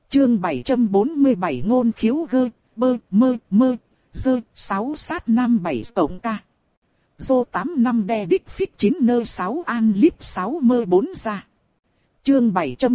Chương 747 ngôn khiếu gơ, bơ, mơ, mơ, dơ, 6 sát nam 7 tổng ca. Dô 8 năm đe đích phích 9 nơ 6 an líp 6 mơ 4 ra. Chương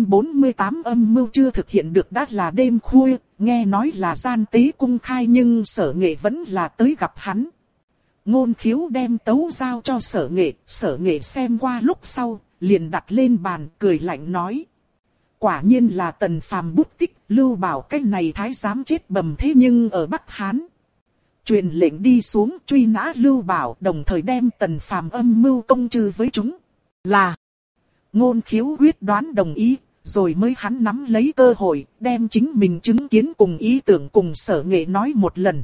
748 âm mưu chưa thực hiện được đã là đêm khuya, nghe nói là gian tế cung khai nhưng Sở Nghệ vẫn là tới gặp hắn. Ngôn khiếu đem tấu giao cho Sở Nghệ xem qua lúc sau, liền đặt lên bàn cười lạnh nói. Quả nhiên là Tần Phàm bút tích, Lưu Bảo cái này thái giám chết bầm thế nhưng ở Bắc Hán. Truyền lệnh đi xuống truy nã Lưu Bảo, đồng thời đem Tần Phàm âm mưu công trừ với chúng. Là Ngôn khiếu quyết đoán đồng ý, rồi mới hắn nắm lấy cơ hội, đem chính mình chứng kiến cùng ý tưởng cùng Sở Nghệ nói một lần.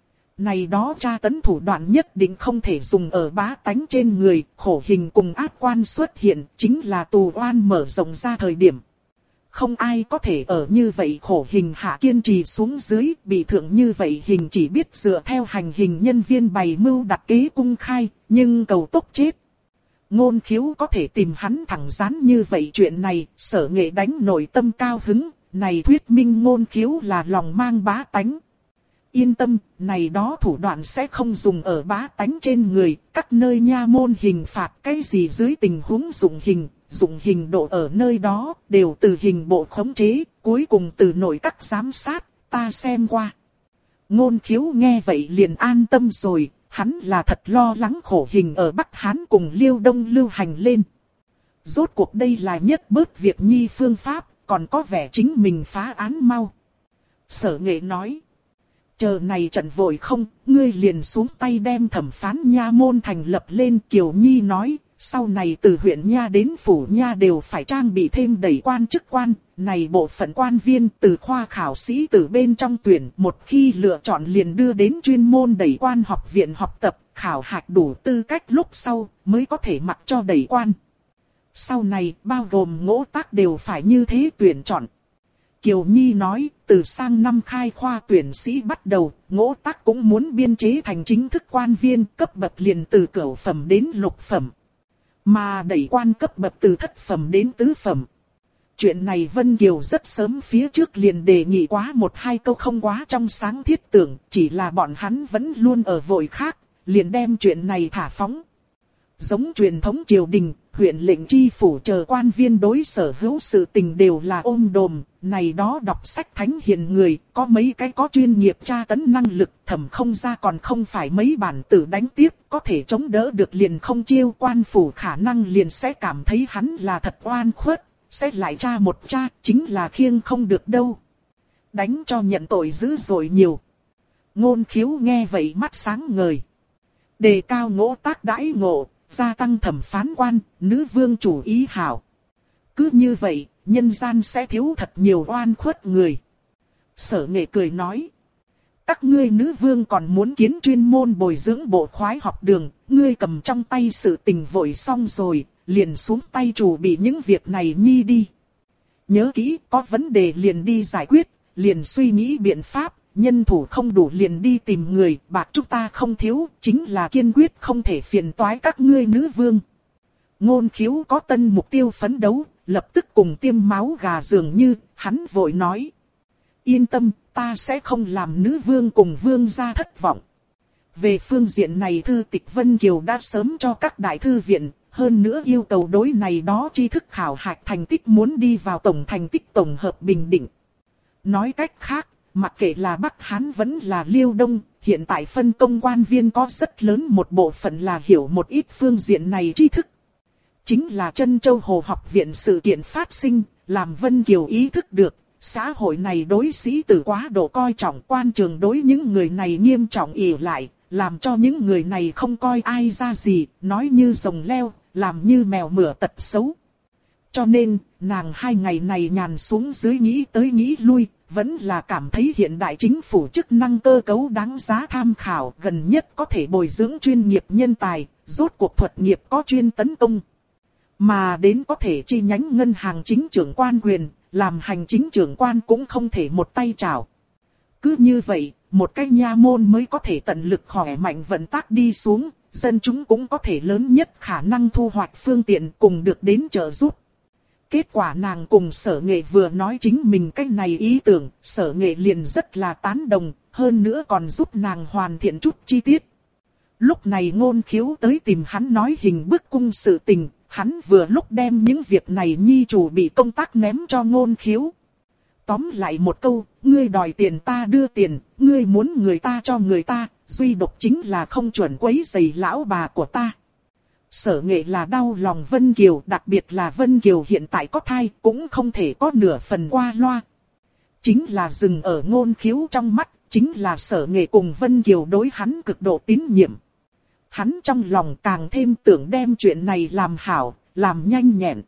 Này đó tra tấn thủ đoạn nhất định không thể dùng ở bá tánh trên người, khổ hình cùng ác quan xuất hiện, chính là tù oan mở rộng ra thời điểm. Không ai có thể ở như vậy khổ hình hạ kiên trì xuống dưới, bị thượng như vậy hình chỉ biết dựa theo hành hình nhân viên bày mưu đặt kế cung khai, nhưng cầu tốc chết. Ngôn khiếu có thể tìm hắn thẳng rán như vậy chuyện này, Sở Nghệ đánh nội tâm cao hứng, này thuyết minh ngôn khiếu là lòng mang bá tánh. Yên tâm, này đó thủ đoạn sẽ không dùng ở bá tánh trên người, các nơi nha môn hình phạt cái gì dưới tình huống dụng hình độ ở nơi đó, đều từ hình bộ khống chế, cuối cùng từ nội các giám sát, ta xem qua. Ngôn khiếu nghe vậy liền an tâm rồi, hắn là thật lo lắng khổ hình ở Bắc Hán cùng Liêu Đông lưu hành lên. Rốt cuộc đây là nhất bớt việc nhi phương pháp, còn có vẻ chính mình phá án mau. Sở Nghệ nói. Chờ này trận vội không, ngươi liền xuống tay đem thẩm phán nha môn thành lập lên. Kiều Nhi nói, sau này từ huyện nha đến phủ nha đều phải trang bị thêm đẩy quan chức quan. Này bộ phận quan viên từ khoa khảo sĩ từ bên trong tuyển, một khi lựa chọn liền đưa đến chuyên môn đẩy quan học viện học tập, khảo hạch đủ tư cách lúc sau mới có thể mặc cho đẩy quan. Sau này bao gồm ngỗ tác đều phải như thế tuyển chọn. Kiều Nhi nói, từ sang năm khai khoa tuyển sĩ bắt đầu, ngỗ tác cũng muốn biên chế thành chính thức quan viên, cấp bậc liền từ cửu phẩm đến lục phẩm. Mà đẩy quan cấp bậc từ thất phẩm đến tứ phẩm. Chuyện này Vân Kiều rất sớm phía trước liền đề nghị quá một hai câu không quá trong sáng thiết tưởng, chỉ là bọn hắn vẫn luôn ở vội khác, liền đem chuyện này thả phóng. Giống truyền thống triều đình, huyện lệnh chi phủ chờ quan viên đối sở hữu sự tình đều là ôm đồm, này đó đọc sách thánh hiền người, có mấy cái có chuyên nghiệp tra tấn năng lực, thẩm không ra còn không phải mấy bản tử đánh tiếp, có thể chống đỡ được liền không chiêu. Quan phủ khả năng liền sẽ cảm thấy hắn là thật oan khuất, sẽ lại tra một tra, chính là khiêng không được đâu. Đánh cho nhận tội dữ dội nhiều. Ngôn khiếu nghe vậy mắt sáng ngời. Đề cao ngỗ tác đãi ngộ, gia tăng thẩm phán quan, nữ vương chủ ý hảo. Cứ như vậy, nhân gian sẽ thiếu thật nhiều oan khuất người. Sở Nghệ cười nói. Các ngươi nữ vương còn muốn kiến chuyên môn bồi dưỡng bộ khoái học đường, ngươi cầm trong tay sự tình vội xong rồi, liền xuống tay chủ bị những việc này nhi đi. Nhớ kỹ, có vấn đề liền đi giải quyết, liền suy nghĩ biện pháp. Nhân thủ không đủ liền đi tìm người, bạc chúng ta không thiếu, chính là kiên quyết không thể phiền toái các ngươi nữ vương. Ngôn khiếu có tân mục tiêu phấn đấu, lập tức cùng tiêm máu gà dường như, hắn vội nói. Yên tâm, ta sẽ không làm nữ vương cùng vương gia thất vọng. Về phương diện này thư tịch Vân Kiều đã sớm cho các đại thư viện, hơn nữa yêu cầu đối này đó tri thức khảo hạch thành tích muốn đi vào tổng thành tích tổng hợp bình định. Nói cách khác, mặc kệ là Bắc Hán vẫn là Liêu Đông, hiện tại phân công quan viên có rất lớn một bộ phận là hiểu một ít phương diện này tri thức. Chính là Trân Châu Hồ học viện sự kiện phát sinh, làm Vân Kiều ý thức được, xã hội này đối sĩ tử quá độ coi trọng, quan trường đối những người này nghiêm trọng ỷ lại, làm cho những người này không coi ai ra gì, nói như rồng leo, làm như mèo mửa tật xấu. Cho nên, nàng 2 ngày này nhàn xuống dưới nghĩ tới nghĩ lui, vẫn là cảm thấy hiện đại chính phủ chức năng cơ cấu đáng giá tham khảo, gần nhất có thể bồi dưỡng chuyên nghiệp nhân tài, rốt cuộc thuật nghiệp có chuyên tấn công. Mà đến có thể chi nhánh ngân hàng chính trưởng quan quyền, làm hành chính trưởng quan cũng không thể một tay trảo. Cứ như vậy, một cái nha môn mới có thể tận lực khỏe mạnh vận tác đi xuống, dân chúng cũng có thể lớn nhất khả năng thu hoạch phương tiện cùng được đến trợ giúp. Kết quả nàng cùng Sở Nghệ vừa nói chính mình cái này ý tưởng, Sở Nghệ liền rất là tán đồng, hơn nữa còn giúp nàng hoàn thiện chút chi tiết. Lúc này Ngôn Khiếu tới tìm hắn nói hình bức cung sự tình, hắn vừa lúc đem những việc này nhi chủ bị công tác ném cho Ngôn Khiếu. Tóm lại một câu, ngươi đòi tiền ta đưa tiền, ngươi muốn người ta cho người ta, duy độc chính là không chuẩn quấy rầy lão bà của ta. Sở Nghệ là đau lòng Vân Kiều, đặc biệt là Vân Kiều hiện tại có thai, cũng không thể có nửa phần qua loa. Chính là dừng ở Ngôn Khiếu trong mắt, chính là Sở Nghệ cùng Vân Kiều đối hắn cực độ tín nhiệm. Hắn trong lòng càng thêm tưởng đem chuyện này làm hảo, làm nhanh nhẹn.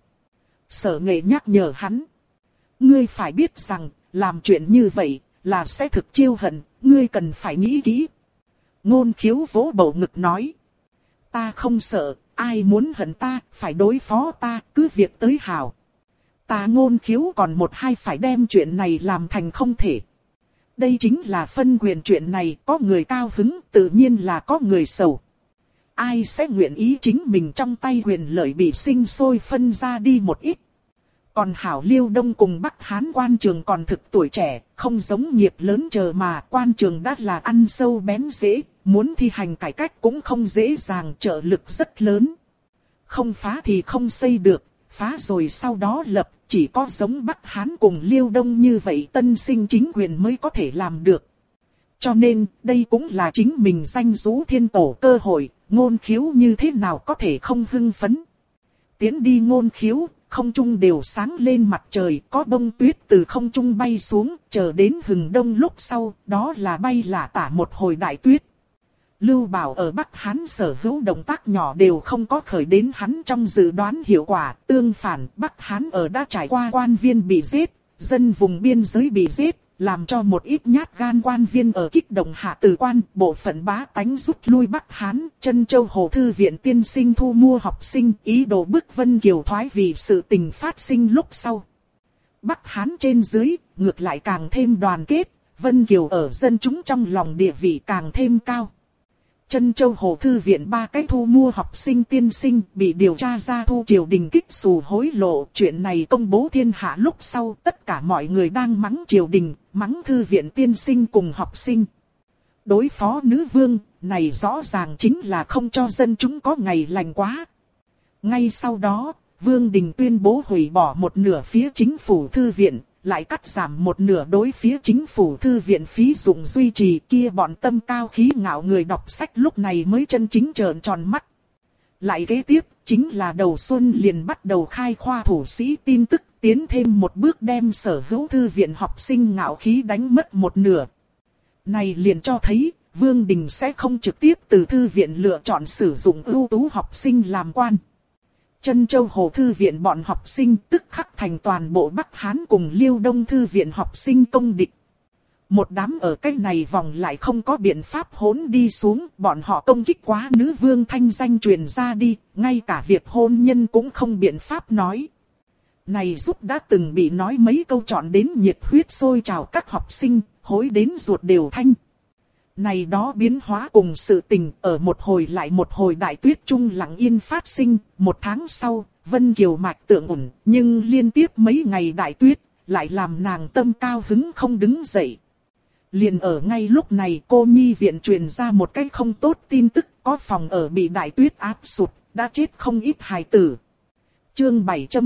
Sở Nghệ nhắc nhở hắn. Ngươi phải biết rằng, làm chuyện như vậy, là sẽ thực chiêu hận, ngươi cần phải nghĩ kỹ. Ngôn Khiếu vỗ bầu ngực nói. Ta không sợ, ai muốn hận ta, phải đối phó ta, cứ việc tới hảo. Ta Ngôn Khiếu còn một hai phải đem chuyện này làm thành không thể. Đây chính là phân quyền chuyện này, có người cao hứng, tự nhiên là có người sầu. Ai sẽ nguyện ý chính mình trong tay quyền lợi bị sinh sôi phân ra đi một ít. Còn hảo Liêu Đông cùng Bắc Hán quan trường còn thực tuổi trẻ, không giống nghiệp lớn chờ mà quan trường đã là ăn sâu bén rễ, muốn thi hành cải cách cũng không dễ dàng, trợ lực rất lớn. Không phá thì không xây được, phá rồi sau đó lập, chỉ có giống Bắc Hán cùng Liêu Đông như vậy tân sinh chính quyền mới có thể làm được. Cho nên, đây cũng là chính mình danh dũ thiên tổ cơ hội, Ngôn Khiếu như thế nào có thể không hưng phấn. Tiến đi Ngôn Khiếu, không trung đều sáng lên mặt trời, có bông tuyết từ không trung bay xuống, chờ đến hừng đông lúc sau, đó là bay lả tả một hồi đại tuyết. Lưu Bảo ở Bắc Hán sở hữu động tác nhỏ đều không có khởi đến hắn trong dự đoán hiệu quả, tương phản Bắc Hán ở đã trải qua quan viên bị giết, dân vùng biên giới bị giết, làm cho một ít nhát gan quan viên ở kích động hạ tử quan, bộ phận bá tánh rút lui Bắc Hán, Trân Châu Hồ Thư viện tiên sinh thu mua học sinh, ý đồ bức Vân Kiều thoái vì sự tình phát sinh lúc sau. Bắc Hán trên dưới, ngược lại càng thêm đoàn kết, Vân Kiều ở dân chúng trong lòng địa vị càng thêm cao. Trân Châu Hồ Thư viện 3 cái thu mua học sinh tiên sinh bị điều tra ra thu triều đình kích xù hối lộ. Chuyện này công bố thiên hạ lúc sau, tất cả mọi người đang mắng triều đình, mắng thư viện tiên sinh cùng học sinh. Đối phó nữ vương, này rõ ràng chính là không cho dân chúng có ngày lành quá. Ngay sau đó, Vương Đình tuyên bố hủy bỏ một nửa phía chính phủ thư viện, lại cắt giảm một nửa đối phía chính phủ thư viện phí dụng duy trì, kia bọn tâm cao khí ngạo người đọc sách lúc này mới chân chính trợn tròn mắt. Lại kế tiếp, chính là đầu xuân liền bắt đầu khai khoa thủ sĩ tin tức, tiến thêm một bước đem sở hữu thư viện học sinh ngạo khí đánh mất một nửa. Này liền cho thấy, Vương Đình sẽ không trực tiếp từ thư viện lựa chọn sử dụng ưu tú học sinh làm quan. Trân Châu Hồ Thư viện bọn học sinh tức khắc thành toàn bộ Bắc Hán cùng Liêu Đông Thư viện học sinh công địch. Một đám ở cái này vòng lại không có biện pháp hỗn đi xuống, bọn họ công kích quá nữ vương thanh danh truyền ra đi, ngay cả việc hôn nhân cũng không biện pháp nói. Này giúp đã từng bị nói mấy câu chọn đến nhiệt huyết sôi trào các học sinh, hối đến ruột đều thanh. Này đó biến hóa cùng sự tình ở một hồi lại một hồi đại tuyết trung lặng yên phát sinh, một tháng sau, Vân Kiều mạch tượng ổn, nhưng liên tiếp mấy ngày đại tuyết, lại làm nàng tâm cao hứng không đứng dậy. Liền ở ngay lúc này cô nhi viện truyền ra một cái không tốt tin tức, có phòng ở bị đại tuyết áp sụt, đã chết không ít hài tử. Chương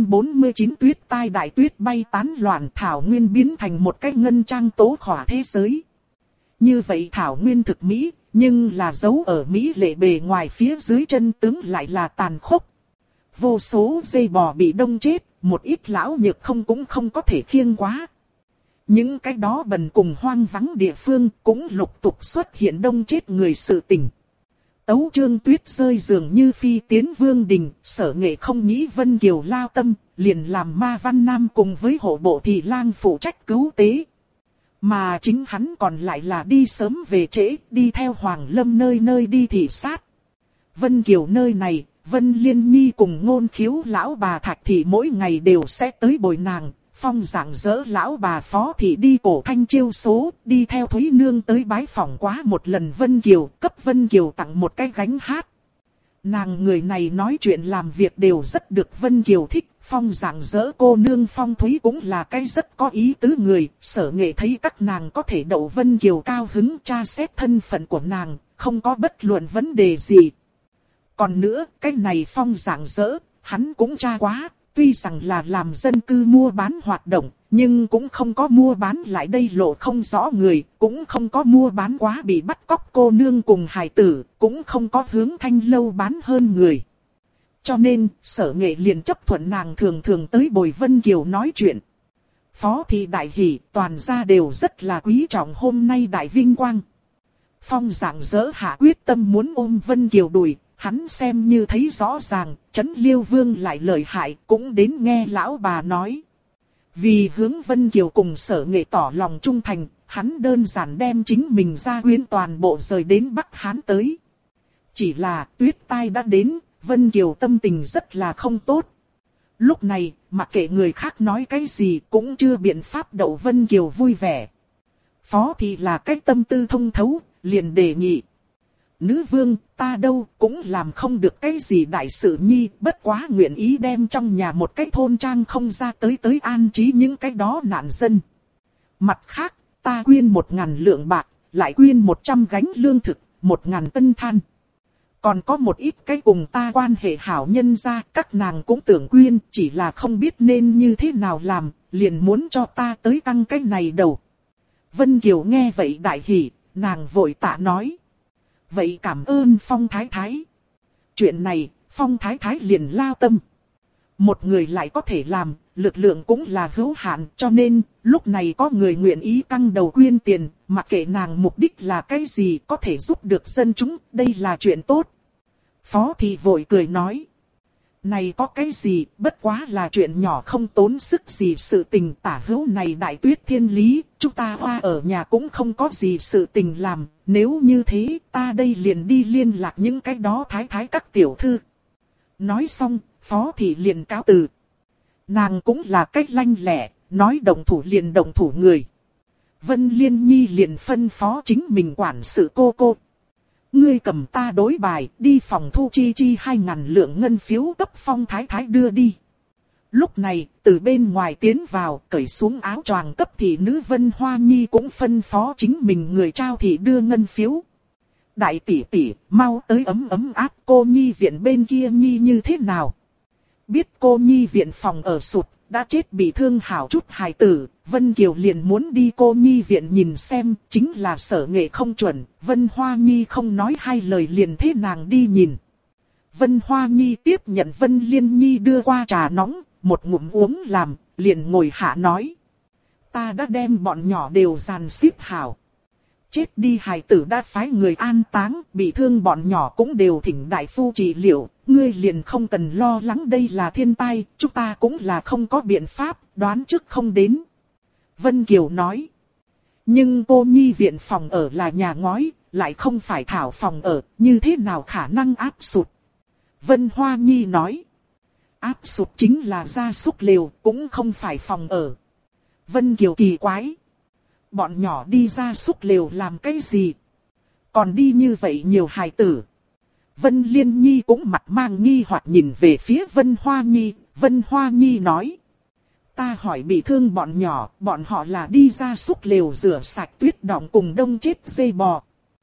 749 tuyết tai đại tuyết bay tán loạn, thảo nguyên biến thành một cái ngân trang tố khỏa thế giới. Như vậy thảo nguyên thực mỹ, nhưng là giấu ở mỹ lệ bề ngoài phía dưới chân tướng lại là tàn khốc. Vô số dây bò bị đông chết, một ít lão nhược cũng không có thể khiêng quá. Những cái đó bần cùng hoang vắng địa phương cũng lục tục xuất hiện đông chết người sự tình. Tấu chương tuyết rơi dường như phi tiến Vương Đình, Sở Nghệ không nghĩ Vân Kiều lao tâm, liền làm Ma Văn Nam cùng với hộ bộ thị lang phụ trách cứu tế. Mà chính hắn còn lại là đi sớm về trễ, đi theo Hoàng Lâm nơi nơi đi thị sát. Vân Kiều nơi này, Vân Liên Nhi cùng Ngôn Khiếu lão bà Thạch Thị mỗi ngày đều sẽ tới bồi nàng. Phong giảng dỡ lão bà Phó Thị đi cổ thanh chiêu số, đi theo Thúy Nương tới bái phỏng quá một lần Vân Kiều, cấp Vân Kiều tặng một cái gánh hát. Nàng người này nói chuyện làm việc đều rất được Vân Kiều thích, Phong Dạng Dỡ cô nương Phong Thúy cũng là cái rất có ý tứ người, Sở Nghệ thấy các nàng có thể đậu Vân Kiều cao hứng tra xét thân phận của nàng, không có bất luận vấn đề gì. Còn nữa, cái này Phong Dạng Dỡ, hắn cũng tra quá, tuy rằng là làm dân cư mua bán hoạt động, nhưng cũng không có mua bán lại đây lộ không rõ người, cũng không có mua bán quá bị bắt cóc cô nương cùng hài tử, cũng không có hướng thanh lâu bán hơn người. Cho nên, Sở Nghệ liền chấp thuận nàng thường thường tới bồi Vân Kiều nói chuyện. Phó thị đại hỉ, toàn gia đều rất là quý trọng hôm nay đại vinh quang. Phong Dạng Dỡ hạ quyết tâm muốn ôm Vân Kiều đùi, hắn xem như thấy rõ ràng, Trấn Liêu Vương lại lợi hại, cũng đến nghe lão bà nói. Vì hướng Vân Kiều cùng Sở Nghệ tỏ lòng trung thành, hắn đơn giản đem chính mình gia quyến toàn bộ rời đến Bắc Hán tới. Chỉ là tuyết tai đã đến, Vân Kiều tâm tình rất là không tốt. Lúc này, mặc kệ người khác nói cái gì cũng chưa biện pháp đậu Vân Kiều vui vẻ. Phó thị là cái tâm tư thông thấu, liền đề nghị. Nữ vương, ta đâu cũng làm không được cái gì đại sự nhi, bất quá nguyện ý đem trong nhà một cái thôn trang không ra tới an trí những cái đó nạn dân. Mặt khác, ta quyên 1.000 lượng bạc, lại quyên 100 gánh lương thực, 1.000 tân than. Còn có một ít cái cùng ta quan hệ hảo nhân ra, các nàng cũng tưởng quyên, chỉ là không biết nên như thế nào làm, liền muốn cho ta tới căng cái này đầu. Vân Kiều nghe vậy đại hỉ, nàng vội tạ nói. Vậy cảm ơn Phong Thái Thái. Chuyện này, Phong Thái Thái liền lao tâm. Một người lại có thể làm, lực lượng cũng là hữu hạn, cho nên, lúc này có người nguyện ý căng đầu quyên tiền, mặc kệ nàng mục đích là cái gì có thể giúp được dân chúng, đây là chuyện tốt. Phó thị vội cười nói. Này có cái gì, bất quá là chuyện nhỏ không tốn sức gì sự tình tả hữu này đại tuyết thiên lý, chúng ta hoa ở nhà cũng không có gì sự tình làm, nếu như thế ta đây liền đi liên lạc những cái đó thái thái các tiểu thư. Nói xong, phó thị liền cáo từ. Nàng cũng là cách lanh lẹ, nói động thủ liền động thủ người. Vân Liên Nhi liền phân phó chính mình quản sự cô. Ngươi cầm ta đối bài, đi phòng thu chi 2.000 lượng ngân phiếu cấp Phong Thái Thái đưa đi. Lúc này, từ bên ngoài tiến vào, cởi xuống áo choàng cấp thị nữ Vân Hoa Nhi cũng phân phó chính mình người trao thị đưa ngân phiếu. Đại tỷ tỷ, mau tới ấm áp cô Nhi viện bên kia Nhi như thế nào? Biết cô Nhi viện phòng ở sụt, đã chết bị thương hảo chút hài tử, Vân Kiều liền muốn đi cô Nhi viện nhìn xem, chính là Sở Nghệ không chuẩn, Vân Hoa Nhi không nói hai lời liền thế nàng đi nhìn. Vân Hoa Nhi tiếp nhận Vân Liên Nhi đưa qua trà nóng, một ngụm uống làm, liền ngồi hạ nói. Ta đã đem bọn nhỏ đều dàn xếp hảo. Chết đi hài tử đã phái người an táng, bị thương bọn nhỏ cũng đều thỉnh đại phu trị liệu, ngươi liền không cần lo lắng đây là thiên tai, chúng ta cũng là không có biện pháp, đoán trước không đến. Vân Kiều nói, nhưng cô Nhi viện phòng ở là nhà ngói, lại không phải thảo phòng ở, như thế nào khả năng áp sụt. Vân Hoa Nhi nói, áp sụt chính là gia súc lều, cũng không phải phòng ở. Vân Kiều kỳ quái. Bọn nhỏ đi ra súc lều làm cái gì? Còn đi như vậy nhiều hài tử. Vân Liên Nhi cũng mặt mang nghi hoặc nhìn về phía Vân Hoa Nhi. Vân Hoa Nhi nói. Ta hỏi bị thương bọn nhỏ, bọn họ là đi ra súc lều rửa sạch tuyết đọng cùng đông chết dây bò.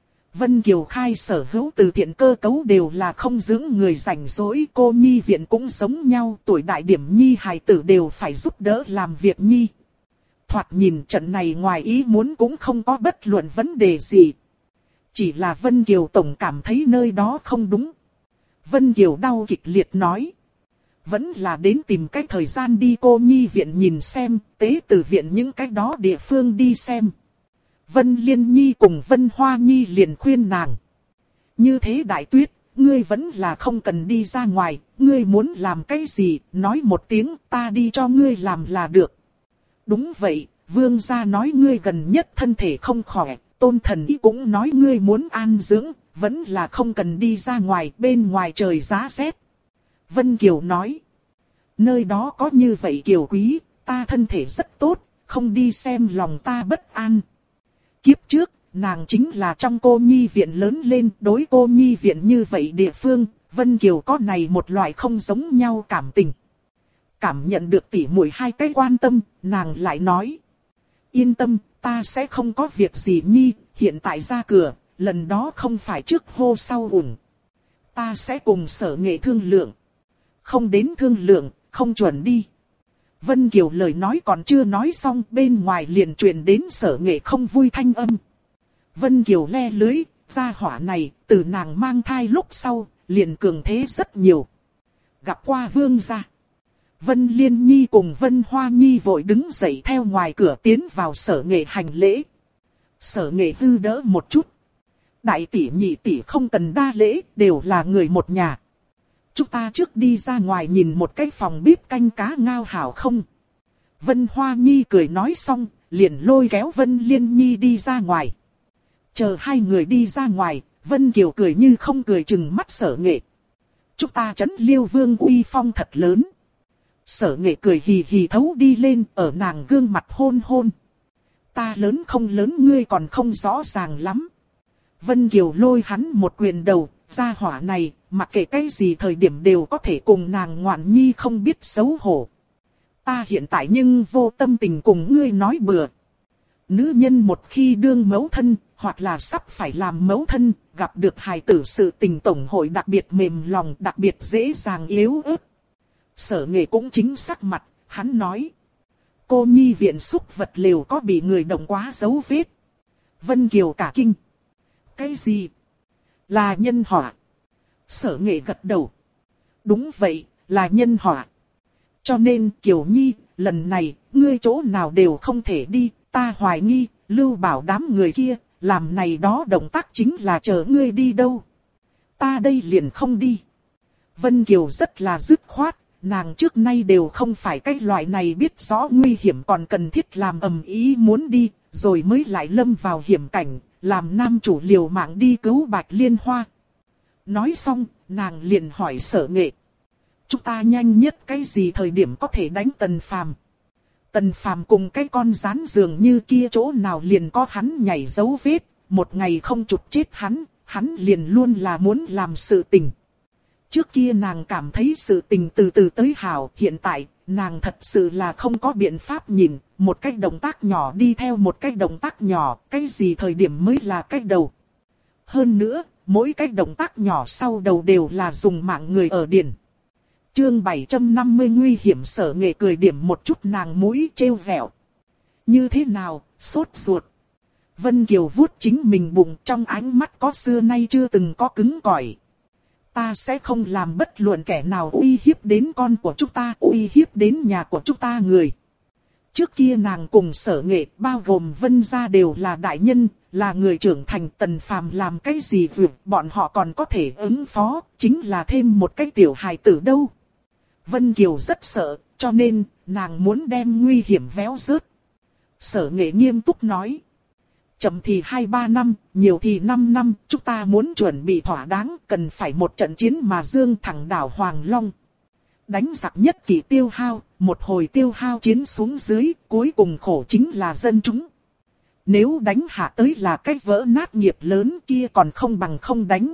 Vân Kiều khai sở hữu từ thiện cơ cấu đều là không dưỡng người rảnh rỗi. Cô Nhi viện cũng giống nhau, tuổi đại điểm Nhi hài tử đều phải giúp đỡ làm việc Nhi. Thoạt nhìn trận này ngoài ý muốn cũng không có bất luận vấn đề gì. Chỉ là Vân Kiều tổng cảm thấy nơi đó không đúng. Vân Kiều đau kịch liệt nói. Vẫn là đến tìm cái thời gian đi cô Nhi viện nhìn xem, tế tử viện những cái đó địa phương đi xem. Vân Liên Nhi cùng Vân Hoa Nhi liền khuyên nàng. Như thế đại tuyết, ngươi vẫn là không cần đi ra ngoài, ngươi muốn làm cái gì, nói một tiếng ta đi cho ngươi làm là được. Đúng vậy, vương gia nói ngươi gần nhất thân thể không khỏe, tôn thần ý cũng nói ngươi muốn an dưỡng, vẫn là không cần đi ra ngoài, bên ngoài trời giá rét. Vân Kiều nói, nơi đó có như vậy Kiều quý, ta thân thể rất tốt, không đi xem lòng ta bất an. Kiếp trước, nàng chính là trong cô Nhi viện lớn lên, đối cô Nhi viện như vậy địa phương, Vân Kiều có này một loại không giống nhau cảm tình. cảm nhận được tỉ muội hai cái quan tâm, nàng lại nói. Yên tâm, ta sẽ không có việc gì nhi, hiện tại ra cửa, lần đó không phải trước hô sau ủng. Ta sẽ cùng Sở Nghệ thương lượng. Không đến thương lượng, không chuẩn đi. Vân Kiều lời nói còn chưa nói xong, bên ngoài liền truyền đến Sở Nghệ không vui thanh âm. Vân Kiều le lưới, gia hỏa này, từ nàng mang thai lúc sau, liền cường thế rất nhiều. Gặp qua vương gia. Vân Liên Nhi cùng Vân Hoa Nhi vội đứng dậy theo ngoài cửa tiến vào Sở Nghệ hành lễ. Sở Nghệ hư đỡ một chút. Đại tỷ nhị tỷ không cần đa lễ, đều là người một nhà. Chúng ta trước đi ra ngoài nhìn một cái phòng bếp canh cá ngao hảo không? Vân Hoa Nhi cười nói xong, liền lôi kéo Vân Liên Nhi đi ra ngoài. Chờ hai người đi ra ngoài, Vân Kiều cười như không cười chừng mắt Sở Nghệ. Chúng ta trấn Liêu Vương uy phong thật lớn. Sở Nghệ cười hì hì thấu đi lên, ở nàng gương mặt hôn hôn. Ta lớn không lớn ngươi còn không rõ ràng lắm. Vân Kiều lôi hắn một quyền đầu, gia hỏa này, mặc kệ cái gì thời điểm đều có thể cùng nàng ngoạn nhi không biết xấu hổ. Ta hiện tại nhưng vô tâm tình cùng ngươi nói bừa. Nữ nhân một khi đương mẫu thân, hoặc là sắp phải làm mẫu thân, gặp được hài tử sự tình tổng hội đặc biệt mềm lòng, đặc biệt dễ dàng yếu ớt. Sở Nghệ cũng chính sắc mặt, hắn nói. Cô nhi viện xúc vật lều có bị người động quá dấu vết. Vân Kiều cả kinh. Cái gì? Là nhân họa. Sở Nghệ gật đầu. Đúng vậy, là nhân họa. Cho nên Kiều Nhi, lần này, ngươi chỗ nào đều không thể đi, ta hoài nghi, Lưu Bảo đám người kia, làm này đó động tác chính là chờ ngươi đi đâu. Ta đây liền không đi. Vân Kiều rất là dứt khoát, nàng trước nay đều không phải cái loại này biết rõ nguy hiểm còn cần thiết làm ầm ĩ muốn đi, rồi mới lại lâm vào hiểm cảnh, làm nam chủ liều mạng đi cứu Bạch Liên Hoa. Nói xong, nàng liền hỏi Sở Nghệ. Chúng ta nhanh nhất cái gì thời điểm có thể đánh Tần Phàm? Tần Phàm cùng cái con rắn dường như kia chỗ nào liền có hắn nhảy dấu vết, một ngày không chụp chết hắn liền luôn là muốn làm sự tình. Trước kia nàng cảm thấy sự tình từ từ tới hảo, hiện tại, nàng thật sự là không có biện pháp nhìn, một cái động tác nhỏ đi theo một cái động tác nhỏ, cái gì thời điểm mới là cái đầu. Hơn nữa, mỗi cái động tác nhỏ sau đầu đều là dùng mạng người ở điển. Chương 750 nguy hiểm. Sở Nghệ cười điểm một chút nàng mũi trêu vẹo. Như thế nào, sốt ruột. Vân Kiều vuốt chính mình bụng, trong ánh mắt có xưa nay chưa từng có cứng cỏi. Ta sẽ không làm bất luận kẻ nào uy hiếp đến con của chúng ta, uy hiếp đến nhà của chúng ta người. Trước kia nàng cùng Sở Nghệ, bao gồm Vân gia đều là đại nhân, là người trưởng thành. Tần Phàm làm cái gì việc bọn họ còn có thể ứng phó, chính là thêm một cái tiểu hài tử đâu. Vân Kiều rất sợ, cho nên nàng muốn đem nguy hiểm véo rớt. Sở Nghệ nghiêm túc nói. Chậm thì 2-3 năm, nhiều thì 5 năm, chúng ta muốn chuẩn bị thỏa đáng, cần phải một trận chiến mà dương thẳng đảo Hoàng Long. Đánh giặc nhất kỳ tiêu hao, một hồi tiêu hao chiến xuống dưới, cuối cùng khổ chính là dân chúng. Nếu đánh hạ tới là cái vỡ nát nghiệp lớn kia còn không bằng không đánh.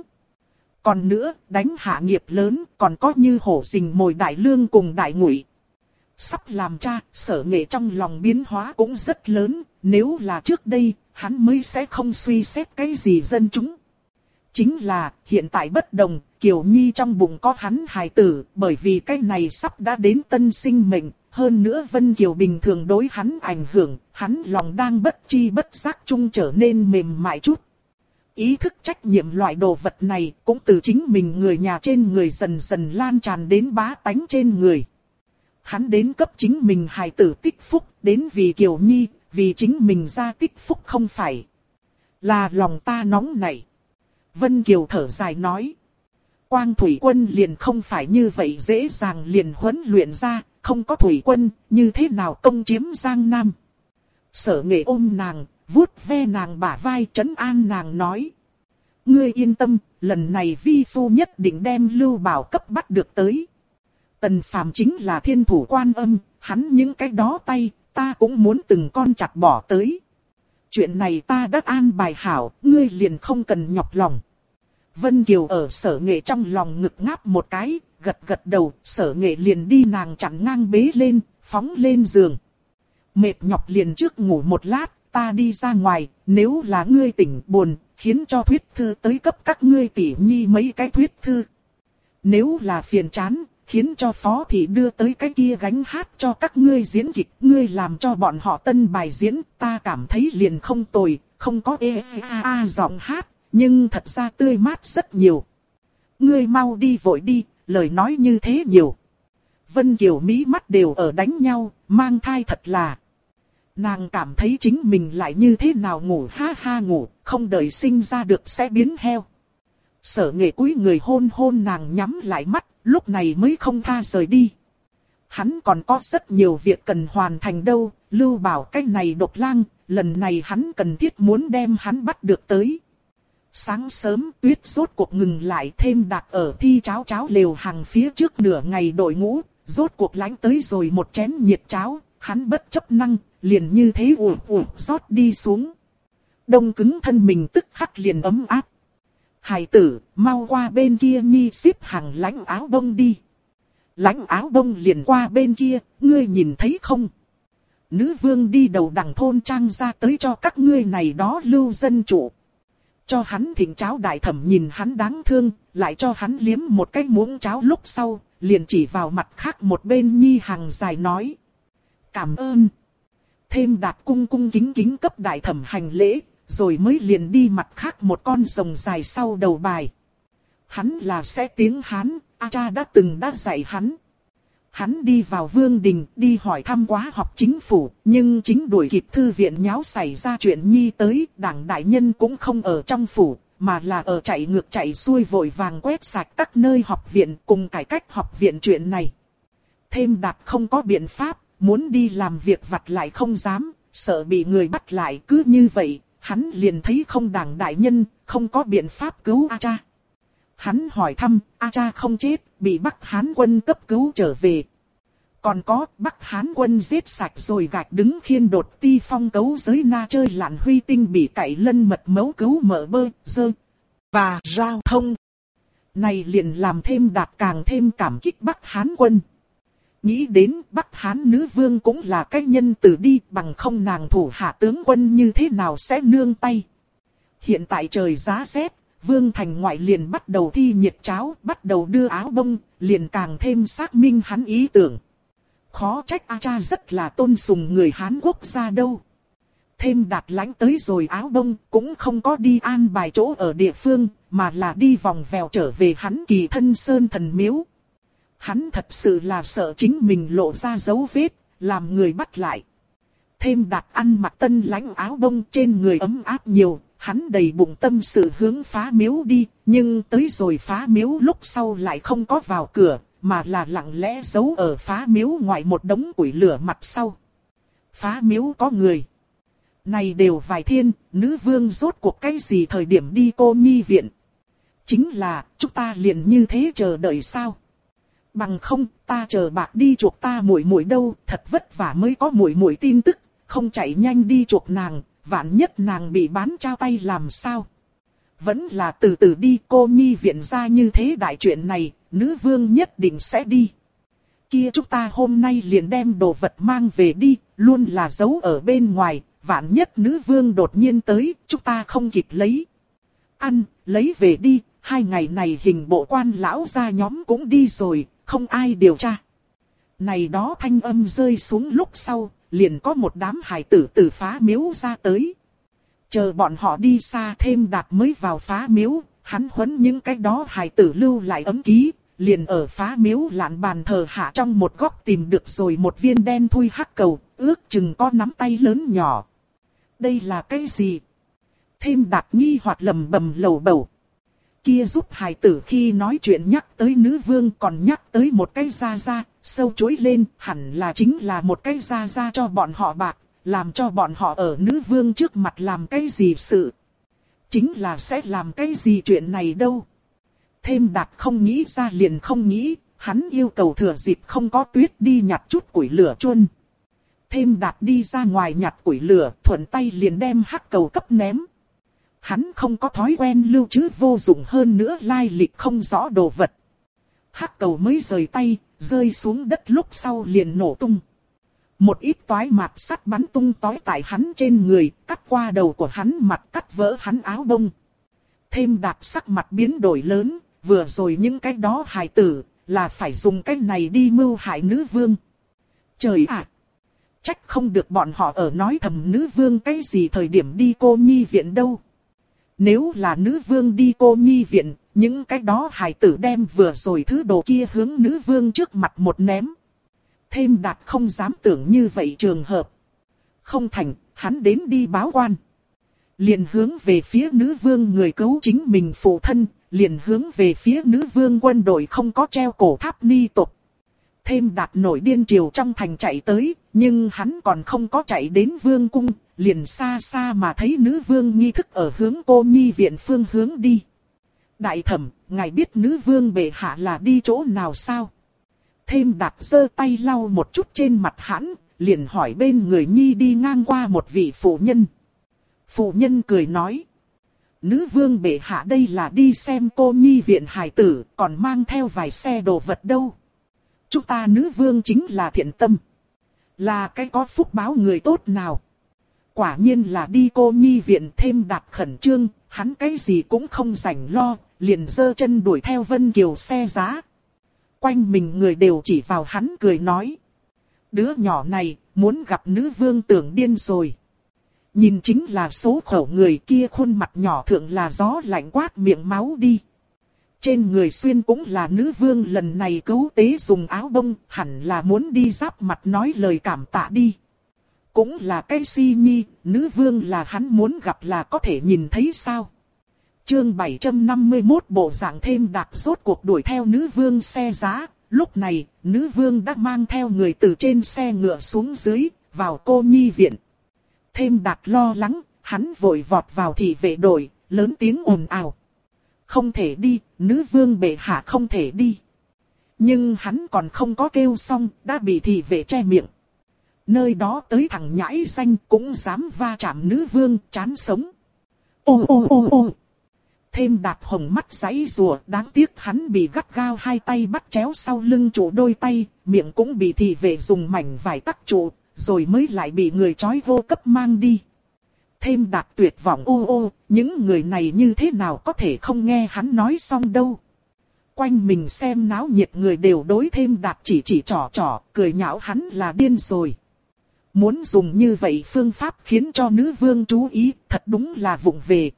Còn nữa, đánh hạ nghiệp lớn còn có như hổ rình mồi Đại Lương cùng Đại Ngụy. Sắp làm cha, Sở Nghệ trong lòng biến hóa cũng rất lớn, nếu là trước đây, hắn mới sẽ không suy xét cái gì dân chúng. Chính là, hiện tại bất đồng, Kiều Nhi trong bụng có hắn hài tử, bởi vì cái này sắp đã đến tân sinh mệnh, hơn nữa Vân Kiều bình thường đối hắn ảnh hưởng, hắn lòng đang bất chi bất giác chung trở nên mềm mại chút. Ý thức trách nhiệm loại đồ vật này cũng từ chính mình người nhà trên người dần dần lan tràn đến bá tánh trên người. Hắn đến cấp chính mình hài tử tích phúc, đến vì Kiều Nhi, vì chính mình ra tích phúc không phải. Là lòng ta nóng nảy. Vân Kiều thở dài nói. Quang Thủy Quân liền không phải như vậy dễ dàng liền huấn luyện ra, không có Thủy Quân, như thế nào công chiếm Giang Nam. Sở Nghệ ôm nàng, vuốt ve nàng bả vai trấn an nàng nói. Ngươi yên tâm, lần này vi phu nhất định đem Lưu Bảo cấp bắt được tới. Tần Phàm chính là thiên thủ Quan Âm, hắn những cái đó tay, ta cũng muốn từng con chặt bỏ tới. Chuyện này ta đã an bài hảo, ngươi liền không cần nhọc lòng. Vân Kiều ở Sở Nghệ trong lòng ngực ngáp một cái, gật gật đầu, Sở Nghệ liền đi nàng chặn ngang bế lên, phóng lên giường. Mệt nhọc liền trước ngủ một lát, ta đi ra ngoài, nếu là ngươi tỉnh buồn, khiến cho thuyết thư tới cấp các ngươi tỉ nhi mấy cái thuyết thư. Nếu là phiền chán, khiến cho phó thị đưa tới cái kia gánh hát cho các ngươi diễn kịch, ngươi làm cho bọn họ tân bài diễn, ta cảm thấy liền không tồi, không có giọng hát, nhưng thật ra tươi mát rất nhiều. Ngươi mau đi vội đi, lời nói như thế nhiều. Vân Kiều mí mắt đều ở đánh nhau, mang thai thật là. Nàng cảm thấy chính mình lại như thế nào ngủ ha ha ngủ, không đợi sinh ra được sẽ biến heo. Sở Nghệ cúi người hôn hôn nàng nhắm lại mắt, lúc này mới không tha rời đi. Hắn còn có rất nhiều việc cần hoàn thành đâu, Lưu Bảo cái này độc lang, lần này hắn cần thiết muốn đem hắn bắt được tới. Sáng sớm tuyết rốt cuộc ngừng lại, thêm Đạt ở thi cháo cháo lều hàng phía trước nửa ngày đội ngũ, rốt cuộc lãnh tới rồi một chén nhiệt cháo, hắn bất chấp năng, liền như thế rót đi xuống. Đông cứng thân mình tức khắc liền ấm áp. Hải tử, mau qua bên kia nhi xếp hàng lãnh áo bông đi. Lãnh áo bông liền qua bên kia, ngươi nhìn thấy không? Nữ vương đi đầu đằng thôn trang ra tới cho các ngươi này đó lưu dân chủ. Cho hắn thỉnh cháo đại thẩm nhìn hắn đáng thương, lại cho hắn liếm một cái muỗng cháo lúc sau, liền chỉ vào mặt khác một bên nhi hàng dài nói. Cảm ơn. Thêm Đạt cung cung kính kính cấp đại thẩm hành lễ, rồi mới liền đi mặt khác một con rồng dài sau đầu bài. Hắn là sẽ tiếng Hán, cha đã từng dạy hắn. Hắn đi vào vương đình, đi hỏi thăm quá học chính phủ, nhưng chính đuổi kịp thư viện nháo xảy ra chuyện nhi tới, đảng đại nhân cũng không ở trong phủ, mà là ở chạy ngược chạy xuôi vội vàng quét sạch các nơi học viện cùng cải cách học viện chuyện này. Thêm Đạt không có biện pháp, muốn đi làm việc vặt lại không dám, sợ bị người bắt lại, cứ như vậy, hắn liền thấy không đảng đại nhân, không có biện pháp cứu A cha. Hắn hỏi thăm, A cha không chết, bị Bắc Hán quân cấp cứu trở về. Còn có, Bắc Hán quân giết sạch rồi gạch đứng khiên đột ti phong cấu giới na chơi lạn huy tinh bị cậy lân mật mấu cứu mở bơ, dơ, và giao thông. Này liền làm thêm Đạt càng thêm cảm kích Bắc Hán quân. Nghĩ đến Bắc Hán nữ vương cũng là cái nhân từ đi, bằng không nàng thủ hạ tướng quân như thế nào sẽ nương tay. Hiện tại trời giá rét, Vương Thành ngoại liền bắt đầu thi nhiệt cháo, bắt đầu đưa áo bông, liền càng thêm xác minh hắn ý tưởng. Khó trách A cha rất là tôn sùng người Hán Quốc gia đâu. Thêm Đạt lãnh tới rồi áo bông, cũng không có đi an bài chỗ ở địa phương, mà là đi vòng vèo trở về hắn Kỳ Thân Sơn thần miếu. Hắn thật sự là sợ chính mình lộ ra dấu vết, làm người bắt lại. Thêm Đạt ăn mặc tân lãnh áo bông, trên người ấm áp nhiều, hắn đầy bụng tâm sự hướng phá miếu đi, nhưng tới rồi phá miếu lúc sau lại không có vào cửa, mà là lặng lẽ giấu ở phá miếu ngoài một đống củi lửa mặt sau. Phá miếu có người. Này đều vài thiên, nữ vương rốt cuộc cái gì thời điểm đi cô nhi viện. Chính là, chúng ta liền như thế chờ đợi sao? Bằng không, ta chờ bạc đi chuộc ta muội muội đâu, thật vất vả mới có muội muội tin tức, không chạy nhanh đi chuộc nàng, vạn nhất nàng bị bán trao tay làm sao? Vẫn là từ từ đi, cô nhi viện ra như thế đại chuyện này, nữ vương nhất định sẽ đi. Kia chúng ta hôm nay liền đem đồ vật mang về đi, luôn là giấu ở bên ngoài, vạn nhất nữ vương đột nhiên tới, chúng ta không kịp lấy. Ăn, lấy về đi, 2 ngày này hình bộ quan lão gia nhóm cũng đi rồi, không ai điều tra. Này đó thanh âm rơi xuống lúc sau, liền có một đám hài tử từ phá miếu ra tới. Chờ bọn họ đi xa thêm Đạt mới vào phá miếu, hắn huấn những cái đó hài tử lưu lại ấm ký, liền ở phá miếu lạn bàn thờ hạ trong một góc tìm được rồi một viên đen thui hắc cầu, ước chừng có nắm tay lớn nhỏ. Đây là cái gì? Thêm Đạt nghi hoặc lầm bầm lầu bầu. Kia giúp hài tử khi nói chuyện nhắc tới nữ vương còn nhắc tới một cái gia gia, sâu chuối lên, hẳn là chính là một cái gia gia cho bọn họ bạc, làm cho bọn họ ở nữ vương trước mặt làm cái gì sự. Chính là sẽ làm cái gì chuyện này đâu. Thêm Đạt không nghĩ ra liền không nghĩ, hắn yêu cầu thừa dịp không có tuyết đi nhặt chút củi lửa chuôn. Thêm Đạt đi ra ngoài nhặt củi lửa, thuận tay liền đem hắc cầu cấp ném. Hắn không có thói quen lưu trữ vô dụng hơn nữa lai lịch không rõ đồ vật. Hắc cầu mới rời tay, rơi xuống đất lúc sau liền nổ tung. Một ít toái mạt sắt bắn tung tói tại hắn trên người, cắt qua đầu của hắn mặt, cắt vỡ hắn áo bông. Thêm Đạt sắc mặt biến đổi lớn, vừa rồi những cái đó hài tử, là phải dùng cái này đi mưu hại nữ vương. Trời ạ! Trách không được bọn họ ở nói thầm nữ vương cái gì thời điểm đi cô nhi viện đâu. Nếu là nữ vương đi cô nhi viện, những cái đó hài tử đem vừa rồi thứ đồ kia hướng nữ vương trước mặt một ném. Thêm Đạt không dám tưởng như vậy trường hợp. Không thành, hắn đến đi báo quan. Liền hướng về phía nữ vương người cứu chính mình phụ thân, liền hướng về phía nữ vương quân đội không có treo cổ tháp ni tộc. Thêm Đạt nổi điên triều trong thành chạy tới, nhưng hắn còn không có chạy đến vương cung, liền xa xa mà thấy nữ vương nghi thức ở hướng cô nhi viện phương hướng đi. Đại thẩm, ngài biết nữ vương bệ hạ là đi chỗ nào sao? Thêm Đạt giơ tay lau một chút trên mặt hắn, liền hỏi bên người nhi đi ngang qua một vị phụ nhân. Phụ nhân cười nói. Nữ vương bệ hạ đây là đi xem cô nhi viện hài tử, còn mang theo vài xe đồ vật đâu. Chúng ta nữ vương chính là thiện tâm. Là cái có phúc báo người tốt nào. Quả nhiên là đi cô nhi viện. Thêm Đạt khẩn trương, hắn cái gì cũng không rảnh lo, liền giơ chân đuổi theo Vân Kiều xe giá. Quanh mình người đều chỉ vào hắn cười nói. Đứa nhỏ này, muốn gặp nữ vương tưởng điên rồi. Nhìn chính là số khẩu người kia, khuôn mặt nhỏ thượng là gió lạnh quát miệng máu đi. Trên người xuyên cũng là nữ vương lần này cứu tế dùng áo bông, hẳn là muốn đi giáp mặt nói lời cảm tạ đi. Cũng là cái si nhi, nữ vương là hắn muốn gặp là có thể nhìn thấy sao. Chương 751 bộ dạng Thêm Đạt rốt cuộc đuổi theo nữ vương xe giá. Lúc này, nữ vương đã mang theo người từ trên xe ngựa xuống dưới, vào cô nhi viện. Thêm Đạt lo lắng, hắn vội vọt vào thị vệ đội, lớn tiếng ồn ào. Không thể đi, nữ vương bệ hạ không thể đi. Nhưng hắn còn không có kêu xong, đã bị thị vệ che miệng. Nơi đó tới thằng nhãi danh cũng dám va chạm nữ vương, chán sống. Ô ô ô ô. Thêm Đạt hồng mắt giãy rùa, đáng tiếc hắn bị gắt gao hai tay bắt chéo sau lưng trụ đôi tay, miệng cũng bị thị vệ dùng mảnh vải tắc trụ, rồi mới lại bị người trói vô cấp mang đi. Thêm Đạt tuyệt vọng ô ô, những người này như thế nào có thể không nghe hắn nói xong đâu. Quanh mình xem náo nhiệt người đều đối Thêm Đạt chỉ trỏ trỏ, cười nhạo hắn là điên rồi. Muốn dùng như vậy phương pháp khiến cho nữ vương chú ý, thật đúng là vụng về.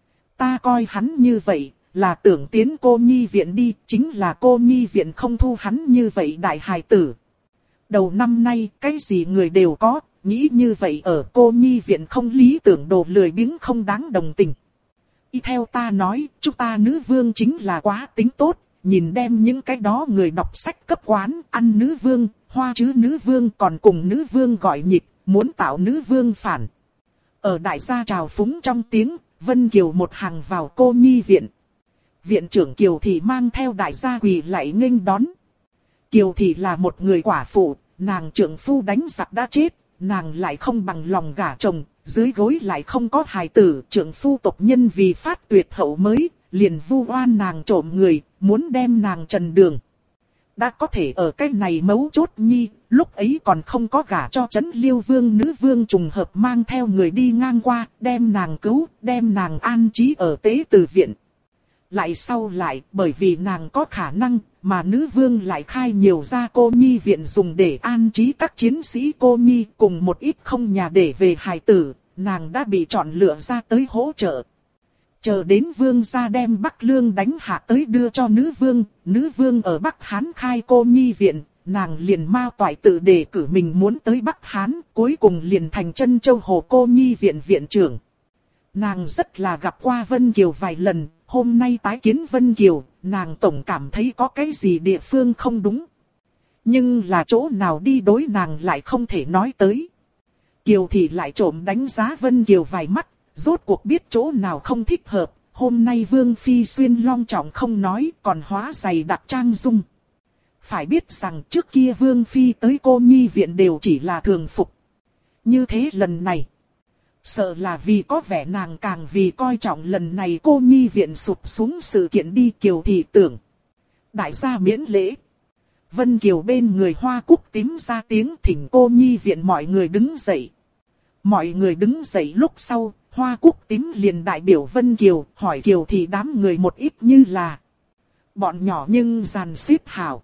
Ta coi hắn như vậy, là tưởng tiến cô nhi viện đi, chính là cô nhi viện không thu hắn như vậy đại hài tử. Đầu năm nay, cái gì người đều có, nghĩ như vậy ở cô nhi viện không lý tưởng đồ lười biếng không đáng đồng tình. Y theo ta nói, chúng ta nữ vương chính là quá tính tốt, nhìn đem những cái đó người đọc sách cấp quán, ăn nữ vương, hoa chứ nữ vương còn cùng nữ vương gọi nhịp, muốn tạo nữ vương phản. Ở đại gia trào phúng trong tiếng, Vân Kiều một hàng vào cô nhi viện. Viện trưởng Kiều Thị mang theo đại gia quỳ lại nghênh đón. Kiều Thị là một người quả phụ, nàng trưởng phu đánh giặc đã chết, nàng lại không bằng lòng gả chồng, dưới gối lại không có hài tử, trưởng phu tộc nhân vì phát tuyệt hậu mới, liền vu oan nàng trộm người, muốn đem nàng trần đường. Đã có thể ở cái này mấu chốt nhi, lúc ấy còn không có gả cho Trấn Liêu Vương nữ vương trùng hợp mang theo người đi ngang qua, đem nàng cứu, đem nàng an trí ở tế từ viện. Lại sau lại, bởi vì nàng có khả năng, mà nữ vương lại khai nhiều ra cô nhi viện dùng để an trí các chiến sĩ cô nhi cùng một ít không nhà để về hài tử, nàng đã bị chọn lựa ra tới hỗ trợ. Chờ đến vương gia đem Bắc Lương đánh hạ tới đưa cho nữ vương ở Bắc Hán khai cô nhi viện, nàng liền mao toại tự đề cử mình muốn tới Bắc Hán, cuối cùng liền thành Trân Châu Hồ cô nhi viện viện trưởng. Nàng rất là gặp qua Vân Kiều vài lần, hôm nay tái kiến Vân Kiều, nàng tổng cảm thấy có cái gì địa phương không đúng. Nhưng là chỗ nào đi đối nàng lại không thể nói tới. Kiều Thị lại trộm đánh giá Vân Kiều vài mắt, rốt cuộc biết chỗ nào không thích hợp. Hôm nay Vương Phi xuyên long trọng không nói, còn hóa giày đặc trang dung. Phải biết rằng trước kia Vương Phi tới cô nhi viện đều chỉ là thường phục. Như thế lần này, Sợ là vì có vẻ nàng càng vì coi trọng lần này cô nhi viện sụp xuống sự kiện đi, Kiều Thị tưởng. Đại gia miễn lễ. Vân Kiều bên người Hoa Cúc Tím ra tiếng thỉnh cô nhi viện mọi người đứng dậy. Mọi người đứng dậy lúc sau, Hoa Cúc Tím liền đại biểu Vân Kiều, hỏi Kiều Thị đám người một ít như là: bọn nhỏ nhưng dàn xếp hảo.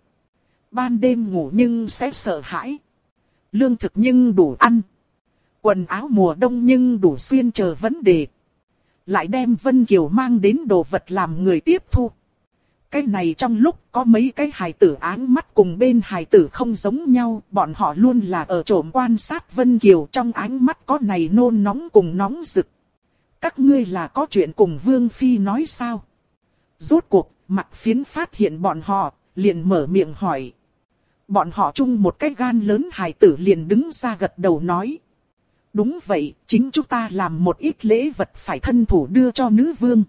Ban đêm ngủ nhưng sẽ sợ hãi. Lương thực nhưng đủ ăn. Quần áo mùa đông nhưng đủ xuyên chờ vấn đề. Lại đem Vân Kiều mang đến đồ vật làm người tiếp thu. Cái này trong lúc có mấy cái hài tử áng mắt cùng bên hài tử không giống nhau, bọn họ luôn là ở trộm quan sát Vân Kiều, trong ánh mắt có này nôn nóng cùng nóng rực. Các ngươi là có chuyện cùng Vương Phi nói sao? Rốt cuộc, Mặc Phiến phát hiện bọn họ, liền mở miệng hỏi. Bọn họ chung một cái gan lớn hài tử liền đứng ra gật đầu nói. Đúng vậy, chính chúng ta làm một ít lễ vật phải thân thủ đưa cho nữ vương.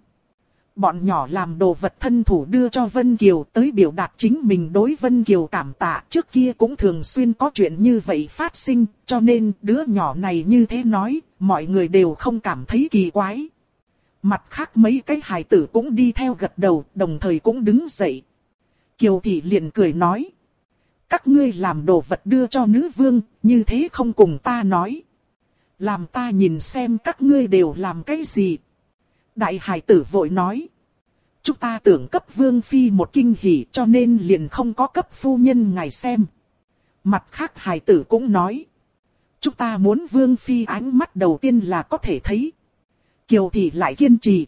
Bọn nhỏ làm đồ vật thân thủ đưa cho Vân Kiều tới biểu đạt chính mình đối Vân Kiều cảm tạ. Trước kia cũng thường xuyên có chuyện như vậy phát sinh, cho nên đứa nhỏ này như thế nói, mọi người đều không cảm thấy kỳ quái. Mặt khác mấy cái hài tử cũng đi theo gật đầu, đồng thời cũng đứng dậy. Kiều Thị liền cười nói. Các ngươi làm đồ vật đưa cho nữ vương, như thế không cùng ta nói. Làm ta nhìn xem các ngươi đều làm cái gì. Đại hải tử vội nói. Chúng ta tưởng cấp Vương Phi một kinh hỉ cho nên liền không có cấp phu nhân ngài xem. Mặt khác hải tử cũng nói. Chúng ta muốn Vương Phi ánh mắt đầu tiên là có thể thấy. Kiều Thị lại kiên trì.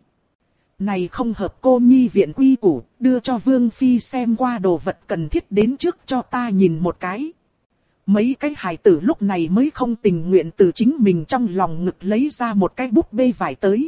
Này không hợp cô nhi viện quy củ, đưa cho Vương Phi xem qua đồ vật cần thiết đến trước cho ta nhìn một cái. Mấy cái hài tử lúc này mới không tình nguyện từ chính mình trong lòng ngực lấy ra một cái búp bê vải tới.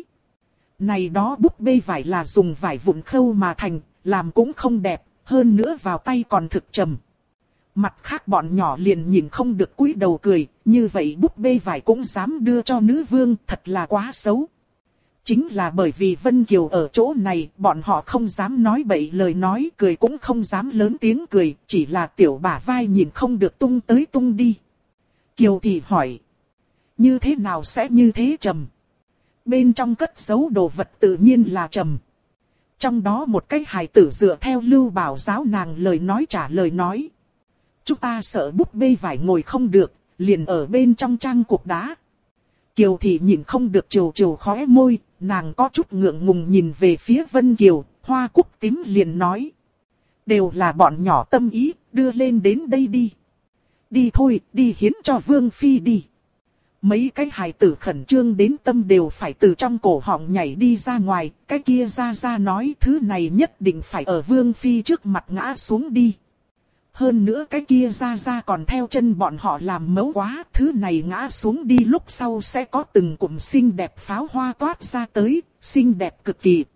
Này đó búp bê vải là dùng vải vụn khâu mà thành, làm cũng không đẹp, hơn nữa vào tay còn thực trầm. Mặt khác bọn nhỏ liền nhìn không được cúi đầu cười, như vậy búp bê vải cũng dám đưa cho nữ vương, thật là quá xấu. Chính là bởi vì Vân Kiều ở chỗ này, bọn họ không dám nói bậy lời nói, cười cũng không dám lớn tiếng cười, chỉ là tiểu bả vai nhìn không được tung tới tung đi. Kiều Thị hỏi, như thế nào sẽ như thế trầm? Bên trong cất giấu đồ vật tự nhiên là trầm. Trong đó một cái hài tử dựa theo Lưu Bảo giáo nàng lời nói trả lời nói. Chúng ta sợ búp bê vải ngồi không được, liền ở bên trong trang cục đá. Kiều Thị nhìn không được trầu trầu khóe môi, nàng có chút ngượng ngùng nhìn về phía Vân Kiều, Hoa Cúc Tím liền nói. Đều là bọn nhỏ tâm ý, đưa lên đến đây đi. Đi thôi, đi hiến cho Vương Phi đi. Mấy cái hài tử khẩn trương đến tâm đều phải từ trong cổ họng nhảy đi ra ngoài, cái kia ra nói thứ này nhất định phải ở Vương Phi trước mặt ngã xuống đi. Hơn nữa cái kia ra còn theo chân bọn họ làm mấu quá, thứ này ngã xuống đi lúc sau sẽ có từng cụm xinh đẹp pháo hoa toát ra tới, xinh đẹp cực kỳ.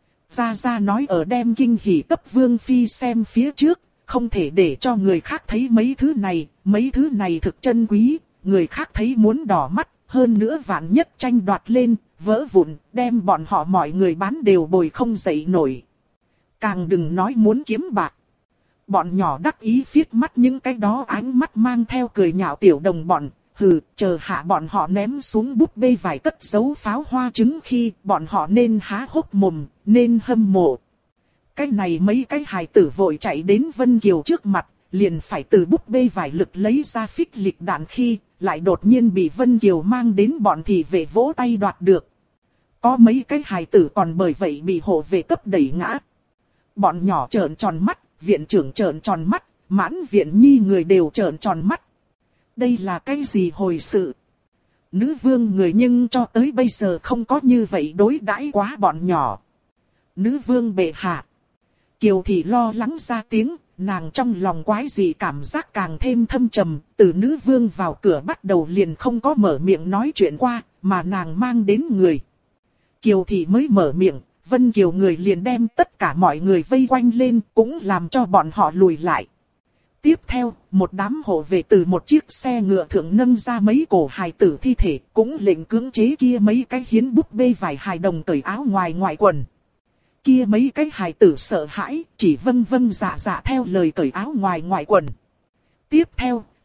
Ra nói ở đem kinh hỉ cấp Vương Phi xem phía trước, không thể để cho người khác thấy mấy thứ này thực chân quý, người khác thấy muốn đỏ mắt, hơn nữa vạn nhất tranh đoạt lên, vỡ vụn, đem bọn họ mọi người bán đều bồi không dậy nổi. Càng đừng nói muốn kiếm bạc. Bọn nhỏ đắc ý phiết mắt những cái đó ánh mắt mang theo cười nhạo tiểu đồng bọn, hừ, chờ hạ bọn họ ném xuống búp bê vải cất giấu pháo hoa trứng khi bọn họ nên há hốc mồm, nên hâm mộ. Cái này mấy cái hài tử vội chạy đến Vân Kiều trước mặt, liền phải từ búp bê vải lực lấy ra phích lịch đạn khi, lại đột nhiên bị Vân Kiều mang đến bọn thị vệ vỗ tay đoạt được. Có mấy cái hài tử còn bởi vậy bị hộ vệ cấp đẩy ngã. Bọn nhỏ trợn tròn mắt. Viện trưởng trợn tròn mắt, mãn viện nhi người đều trợn tròn mắt. Đây là cái gì hồi sự? Nữ vương người nhưng cho tới bây giờ không có như vậy đối đãi quá bọn nhỏ. Nữ vương bệ hạ. Kiều Thị lo lắng ra tiếng, nàng trong lòng quái gì cảm giác càng thêm thâm trầm. Từ nữ vương vào cửa bắt đầu liền không có mở miệng nói chuyện qua, mà nàng mang đến người. Kiều Thị mới mở miệng. Vân Kiều người liền đem tất cả mọi người vây quanh lên, cũng làm cho bọn họ lùi lại. Tiếp theo, một đám hộ vệ từ một chiếc xe ngựa thượng nâng ra mấy cổ hài tử thi thể, cũng lệnh cưỡng chế kia mấy cái hiến búp bê vải hài đồng cởi áo ngoài quần. Kia mấy cái hài tử sợ hãi, chỉ vâng dạ theo lời cởi áo ngoài quần. Tiếp theo,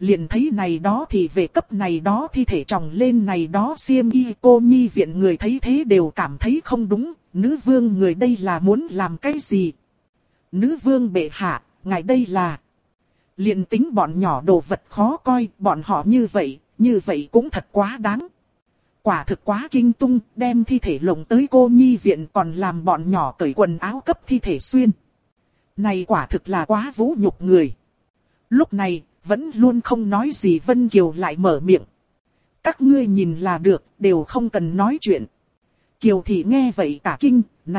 liền thấy này đó thì về cấp này đó thi thể tròng lên này đó xiêm y. Cô nhi viện người thấy thế đều cảm thấy không đúng, nữ vương người đây là muốn làm cái gì? Nữ vương bệ hạ, ngài đây là... Liền tính bọn nhỏ đồ vật khó coi, bọn họ như vậy cũng thật quá đáng. Quả thực quá kinh tung, đem thi thể lồng tới cô nhi viện còn làm bọn nhỏ cởi quần áo cấp thi thể xuyên. Này quả thực là quá vũ nhục người. Lúc này, vẫn luôn không nói gì Vân Kiều lại mở miệng. Các ngươi nhìn là được, đều không cần nói chuyện. Kiều Thị nghe vậy cả kinh,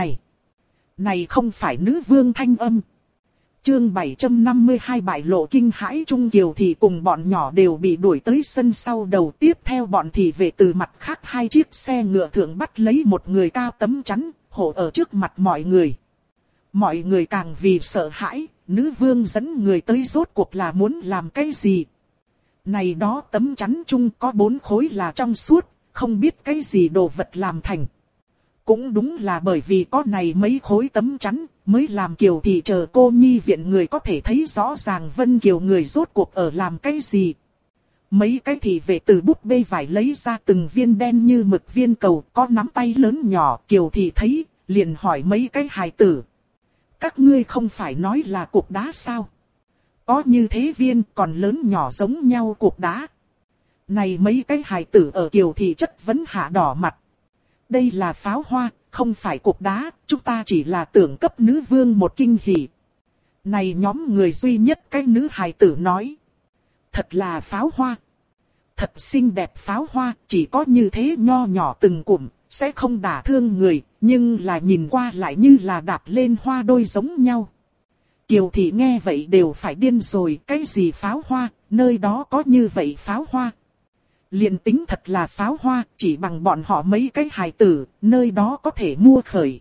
này không phải nữ vương thanh âm. Chương 752 bại lộ kinh hãi Trung Kiều Thị cùng bọn nhỏ đều bị đuổi tới sân sau đầu. Tiếp theo bọn thị vệ từ mặt khác 2 chiếc xe ngựa thượng bắt lấy một người cao tấm chắn, hộ ở trước mặt mọi người. Mọi người càng vì sợ hãi, nữ vương dẫn người tới rốt cuộc là muốn làm cái gì. Này đó tấm chắn chung có 4 khối là trong suốt, không biết cái gì đồ vật làm thành. Cũng đúng là bởi vì có này mấy khối tấm chắn, mới làm Kiều Thị chờ cô nhi viện người có thể thấy rõ ràng Vân Kiều người rốt cuộc ở làm cái gì. Mấy cái thị vệ từ búp bê vải lấy ra từng viên đen như mực viên cầu có nắm tay lớn nhỏ. Kiều Thị thấy, liền hỏi mấy cái hài tử. Các ngươi không phải nói là cục đá sao? Có như thế viên còn lớn nhỏ giống nhau cục đá. Này mấy cái hài tử ở Kiều Thị chất vấn hạ đỏ mặt. Đây là pháo hoa, không phải cục đá, chúng ta chỉ là tưởng cấp nữ vương một kinh hỉ. Này nhóm người duy nhất cái nữ hài tử nói. Thật là pháo hoa. Thật xinh đẹp pháo hoa, chỉ có như thế nho nhỏ từng cụm, sẽ không đả thương người, nhưng là nhìn qua lại như là đạp lên hoa đôi giống nhau. Kiều Thị nghe vậy đều phải điên rồi, cái gì pháo hoa, nơi đó có như vậy pháo hoa. Liền tính thật là pháo hoa, chỉ bằng bọn họ mấy cái hài tử, nơi đó có thể mua khởi.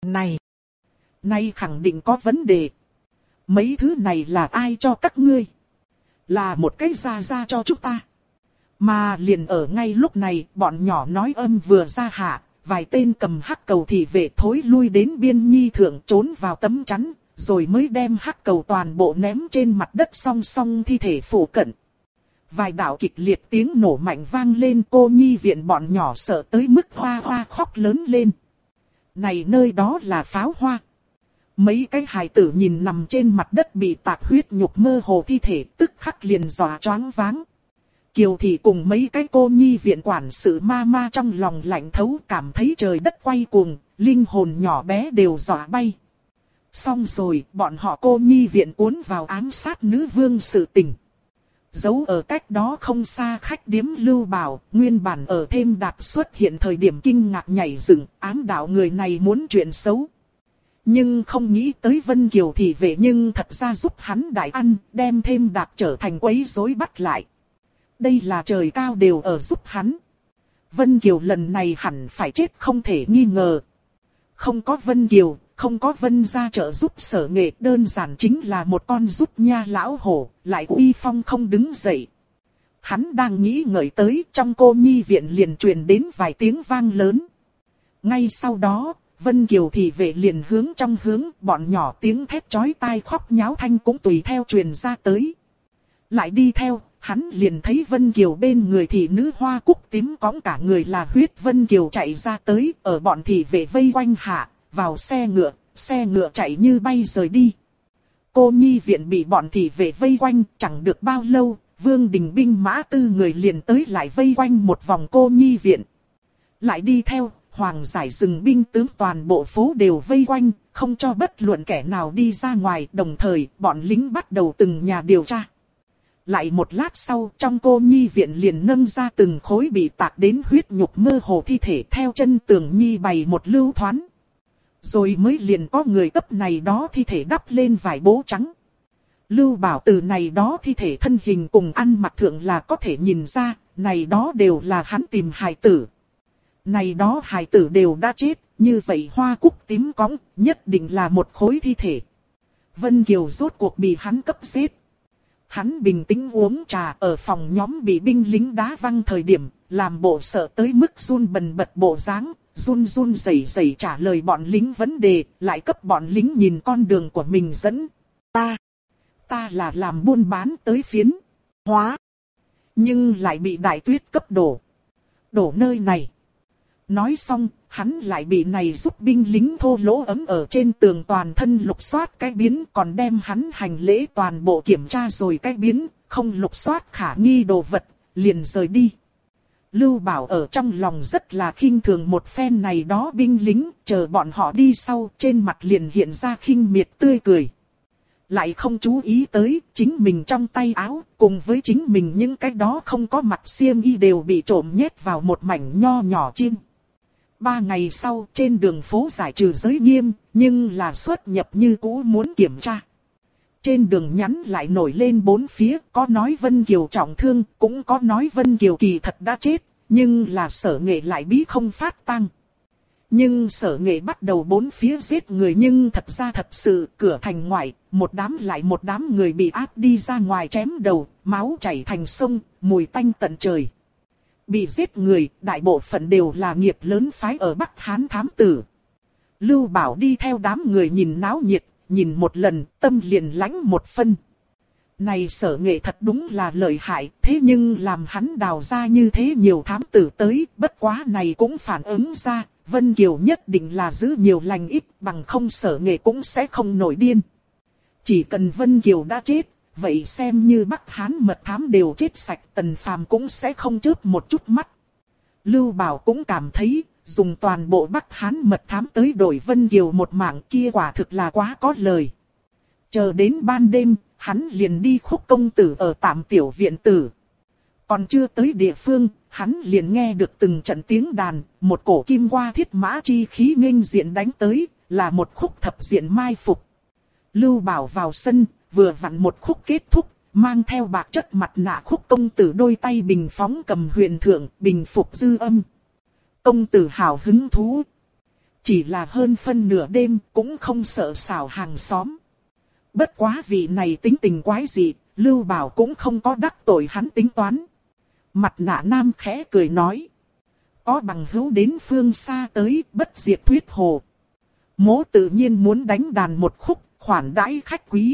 Này khẳng định có vấn đề. Mấy thứ này là ai cho các ngươi? Là một cái ra cho chúng ta. Mà liền ở ngay lúc này, bọn nhỏ nói âm vừa ra hạ, vài tên cầm hắc cầu thị vệ thối lui đến biên nhi thượng trốn vào tấm chắn, rồi mới đem hắc cầu toàn bộ ném trên mặt đất song song thi thể phủ cận. Vài đạo kịch liệt tiếng nổ mạnh vang lên, cô nhi viện bọn nhỏ sợ tới mức hoa hoa khóc lớn lên. Này nơi đó là pháo hoa. Mấy cái hài tử nhìn nằm trên mặt đất bị tạc huyết nhục mơ hồ thi thể tức khắc liền dọa choáng váng. Kiều Thị cùng mấy cái cô nhi viện quản sự ma trong lòng lạnh thấu cảm thấy trời đất quay cuồng, linh hồn nhỏ bé đều dọa bay. Xong rồi, bọn họ cô nhi viện cuốn vào ám sát nữ vương sự tình. Giấu ở cách đó không xa khách điếm Lưu Bảo, nguyên bản ở thêm đạp xuất hiện thời điểm kinh ngạc nhảy dựng, ám đạo người này muốn chuyện xấu. Nhưng không nghĩ tới Vân Kiều Thị vệ nhưng thật ra giúp hắn đại ăn, đem thêm đạp trở thành quấy rối bắt lại. Đây là trời cao đều ở giúp hắn. Vân Kiều lần này hẳn phải chết không thể nghi ngờ. Không có Vân Kiều, không có Vân gia trợ giúp Sở Nghệ, đơn giản chính là một con rút nha lão hổ, lại uy phong không đứng dậy. Hắn đang nghĩ ngợi tới, trong cô nhi viện liền truyền đến vài tiếng vang lớn. Ngay sau đó, Vân Kiều thị vệ liền hướng trong hướng, bọn nhỏ tiếng thét chói tai khóc nháo thanh cũng tùy theo truyền ra tới. Lại đi theo, hắn liền thấy Vân Kiều bên người thị nữ hoa cúc tím cõng cả người là huyết. Vân Kiều chạy ra tới, ở bọn thị vệ vây quanh hạ, vào xe ngựa chạy như bay rời đi. Cô nhi viện bị bọn thị vệ vây quanh, chẳng được bao lâu, Vương Đình binh mã 4 người liền tới lại vây quanh một vòng cô nhi viện. Lại đi theo, Hoàng giải rừng binh tướng toàn bộ phố đều vây quanh, không cho bất luận kẻ nào đi ra ngoài, đồng thời bọn lính bắt đầu từng nhà điều tra. Lại một lát sau, trong cô nhi viện liền nâng ra từng khối bị tạc đến huyết nhục mơ hồ thi thể theo chân tường nhi bày một lưu thoán. Rồi mới liền có người cấp này đó thi thể đắp lên vải bố trắng. Lưu Bảo từ này đó thi thể thân hình cùng ăn mặc thượng là có thể nhìn ra, này đó đều là hắn tìm hài tử. Này đó hài tử đều đã chết, như vậy hoa cúc tím cõng, nhất định là một khối thi thể. Vân Kiều rốt cuộc bị hắn cấp giết. Hắn bình tĩnh uống trà ở phòng nhóm bị binh lính đá văng thời điểm, làm bộ sợ tới mức run bần bật bộ dáng, run run rẩy rẩy trả lời bọn lính vấn đề, lại cấp bọn lính nhìn con đường của mình dẫn. Ta là làm buôn bán tới phiến hóa. nhưng lại bị đại tuyết cấp đổ. Đổ nơi này. Nói xong, hắn lại bị này giúp binh lính thô lỗ ấm ở trên tường toàn thân lục soát cái biến, còn đem hắn hành lễ toàn bộ kiểm tra rồi cái biến, không lục soát khả nghi đồ vật, liền rời đi. Lưu Bảo ở trong lòng rất là khinh thường một phen này đó binh lính, chờ bọn họ đi sau, trên mặt liền hiện ra khinh miệt tươi cười. Lại không chú ý tới, chính mình trong tay áo, cùng với chính mình những cái đó không có mặt xiêm y đều bị trộm nhét vào một mảnh nho nhỏ chim. 3 ngày sau, trên đường phố giải trừ giới nghiêm, nhưng là xuất nhập như cũ muốn kiểm tra. Trên đường nhắn lại nổi lên bốn phía, có nói Vân Kiều trọng thương, cũng có nói Vân Kiều kỳ thật đã chết, nhưng là Sở Nghệ lại bí không phát tang. Nhưng Sở Nghệ bắt đầu bốn phía giết người, nhưng thật ra thật sự cửa thành ngoại, một đám lại một đám người bị áp đi ra ngoài chém đầu, máu chảy thành sông, mùi tanh tận trời. Bị giết người, đại bộ phận đều là nghiệp lớn phái ở Bắc Hán thám tử. Lưu Bảo đi theo đám người nhìn náo nhiệt, nhìn một lần, tâm liền lãnh một phân. Này Sở Nghệ thật đúng là lợi hại, thế nhưng làm hắn đào ra như thế nhiều thám tử tới, bất quá này cũng phản ứng ra, Vân Kiều nhất định là giữ nhiều lành ít, bằng không Sở Nghệ cũng sẽ không nổi điên. Chỉ cần Vân Kiều đã chết, vậy xem như Bắc Hán mật thám đều chết sạch, Tần Phàm cũng sẽ không chớp một chút mắt. Lưu Bảo cũng cảm thấy, dùng toàn bộ Bắc Hán mật thám tới đổi Vân Kiều một mạng kia quả thực là quá có lời. Chờ đến ban đêm, hắn liền đi Khúc công tử ở tạm tiểu viện tử. Còn chưa tới địa phương, hắn liền nghe được từng trận tiếng đàn, một cổ kim qua thiết mã chi khí nghênh diện đánh tới, là một khúc thập diện mai phục. Lưu Bảo vào sân, vừa vặn một khúc kết thúc, mang theo bạc chất mặt nạ Khúc công tử đôi tay bình phóng cầm huyền thượng, bình phục dư âm. Công tử hào hứng thú. Chỉ là hơn phân nửa đêm, cũng không sợ xảo hàng xóm. Bất quá vị này tính tình quái dị, Lưu Bảo cũng không có đắc tội hắn tính toán. Mặt nạ nam khẽ cười nói. Có bằng hữu đến phương xa tới, bất diệt thuyết hồ. Mỗ tự nhiên muốn đánh đàn một khúc, khoản đãi khách quý.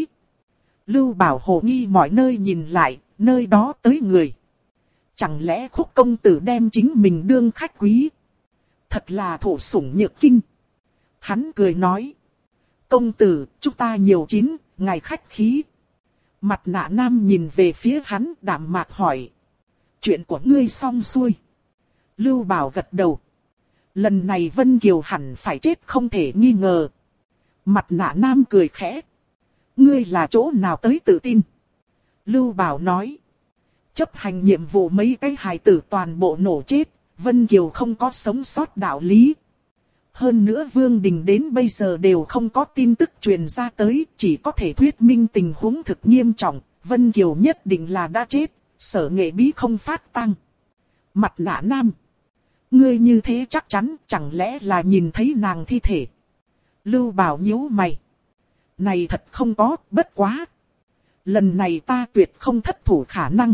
Lưu Bảo hồ nghi mọi nơi nhìn lại, nơi đó tới người. Chẳng lẽ Khúc công tử đem chính mình đương khách quý? Thật là thổ sủng nhược kinh. Hắn cười nói. Công tử, chúng ta nhiều chín, ngài khách khí. Mặt nạ nam nhìn về phía hắn đạm mạc hỏi. Chuyện của ngươi xong xuôi. Lưu Bảo gật đầu. Lần này Vân Kiều hẳn phải chết không thể nghi ngờ. Mặt nạ nam cười khẽ. Ngươi là chỗ nào tới tự tin? Lưu Bảo nói. Chấp hành nhiệm vụ mấy cái hài tử toàn bộ nổ chết. Vân Kiều không có sống sót đạo lý. Hơn nữa Vương Đình đến bây giờ đều không có tin tức truyền ra tới. Chỉ có thể thuyết minh tình huống thực nghiêm trọng. Vân Kiều nhất định là đã chết. Sở Nghệ bí không phát tang. Mặt nạ nam. Ngươi như thế chắc chắn chẳng lẽ là nhìn thấy nàng thi thể. Lưu Bảo nhíu mày. Này thật không có, bất quá. Lần này ta tuyệt không thất thủ khả năng.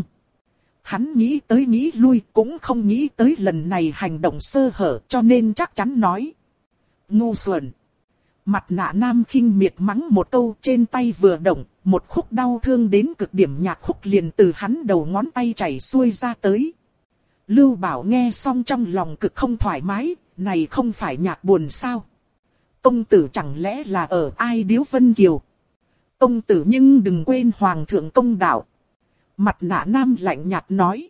Hắn nghĩ tới nghĩ lui cũng không nghĩ tới lần này hành động sơ hở cho nên chắc chắn nói. Ngu xuẩn. Mặt nạ nam khinh miệt mắng một câu trên tay vừa động, một khúc đau thương đến cực điểm nhạc khúc liền từ hắn đầu ngón tay chảy xuôi ra tới. Lưu Bảo nghe xong trong lòng cực không thoải mái, này không phải nhạc buồn sao? Công tử chẳng lẽ là ở Ai Điếu Vân Kiều? Công tử nhưng đừng quên Hoàng thượng công đạo. Mặt nạ nam lạnh nhạt nói.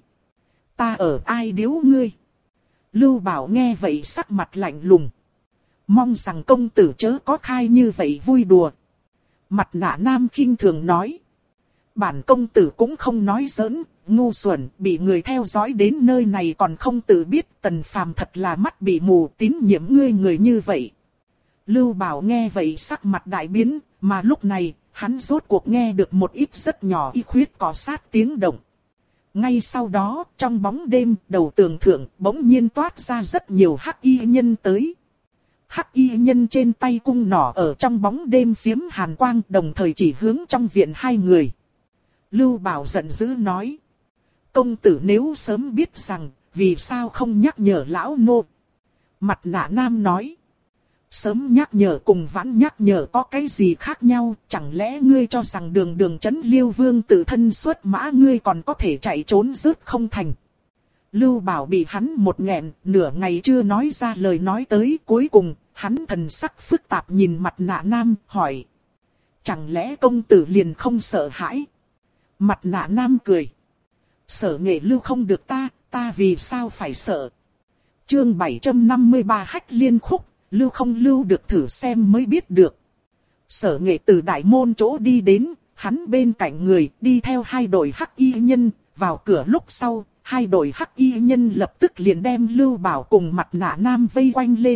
Ta ở Ai Điếu ngươi? Lưu Bảo nghe vậy sắc mặt lạnh lùng. Mong rằng công tử chớ có khai như vậy vui đùa. Mặt nạ nam khinh thường nói. Bản công tử cũng không nói giỡn, ngu xuẩn, bị người theo dõi đến nơi này còn không tự biết. Tần Phàm thật là mắt bị mù, tín nhiệm ngươi người như vậy. Lưu Bảo nghe vậy sắc mặt đại biến, mà lúc này, hắn rốt cuộc nghe được một ít rất nhỏ y khuyết cọ sát tiếng động. Ngay sau đó, trong bóng đêm, đầu tường thượng bỗng nhiên toát ra rất nhiều hắc y nhân tới. Hắc y nhân trên tay cung nỏ ở trong bóng đêm phiếm hàn quang, đồng thời chỉ hướng trong viện hai người. Lưu Bảo giận dữ nói. Công tử nếu sớm biết rằng, vì sao không nhắc nhở lão nô? Mặt nạ nam nói. Sớm nhắc nhở cùng vãn nhắc nhở có cái gì khác nhau, chẳng lẽ ngươi cho rằng đường đường trấn Liêu Vương tự thân xuất mã ngươi còn có thể chạy trốn rớt không thành. Lưu Bảo bị hắn một nghẹn, nửa ngày chưa nói ra lời nói tới, cuối cùng, hắn thần sắc phức tạp nhìn mặt nạ nam, hỏi. Chẳng lẽ công tử liền không sợ hãi? Mặt nạ nam cười. Sở Nghệ Lưu không được ta vì sao phải sợ? Chương 753 Hách Liên Khúc, lưu không lưu được thử xem mới biết được. Sở Nghệ từ đại môn chỗ đi đến, hắn bên cạnh người đi theo hai đội hắc y nhân, vào cửa lúc sau, hai đội hắc y nhân lập tức liền đem Lưu Bảo cùng mặt nạ nam vây quanh lên.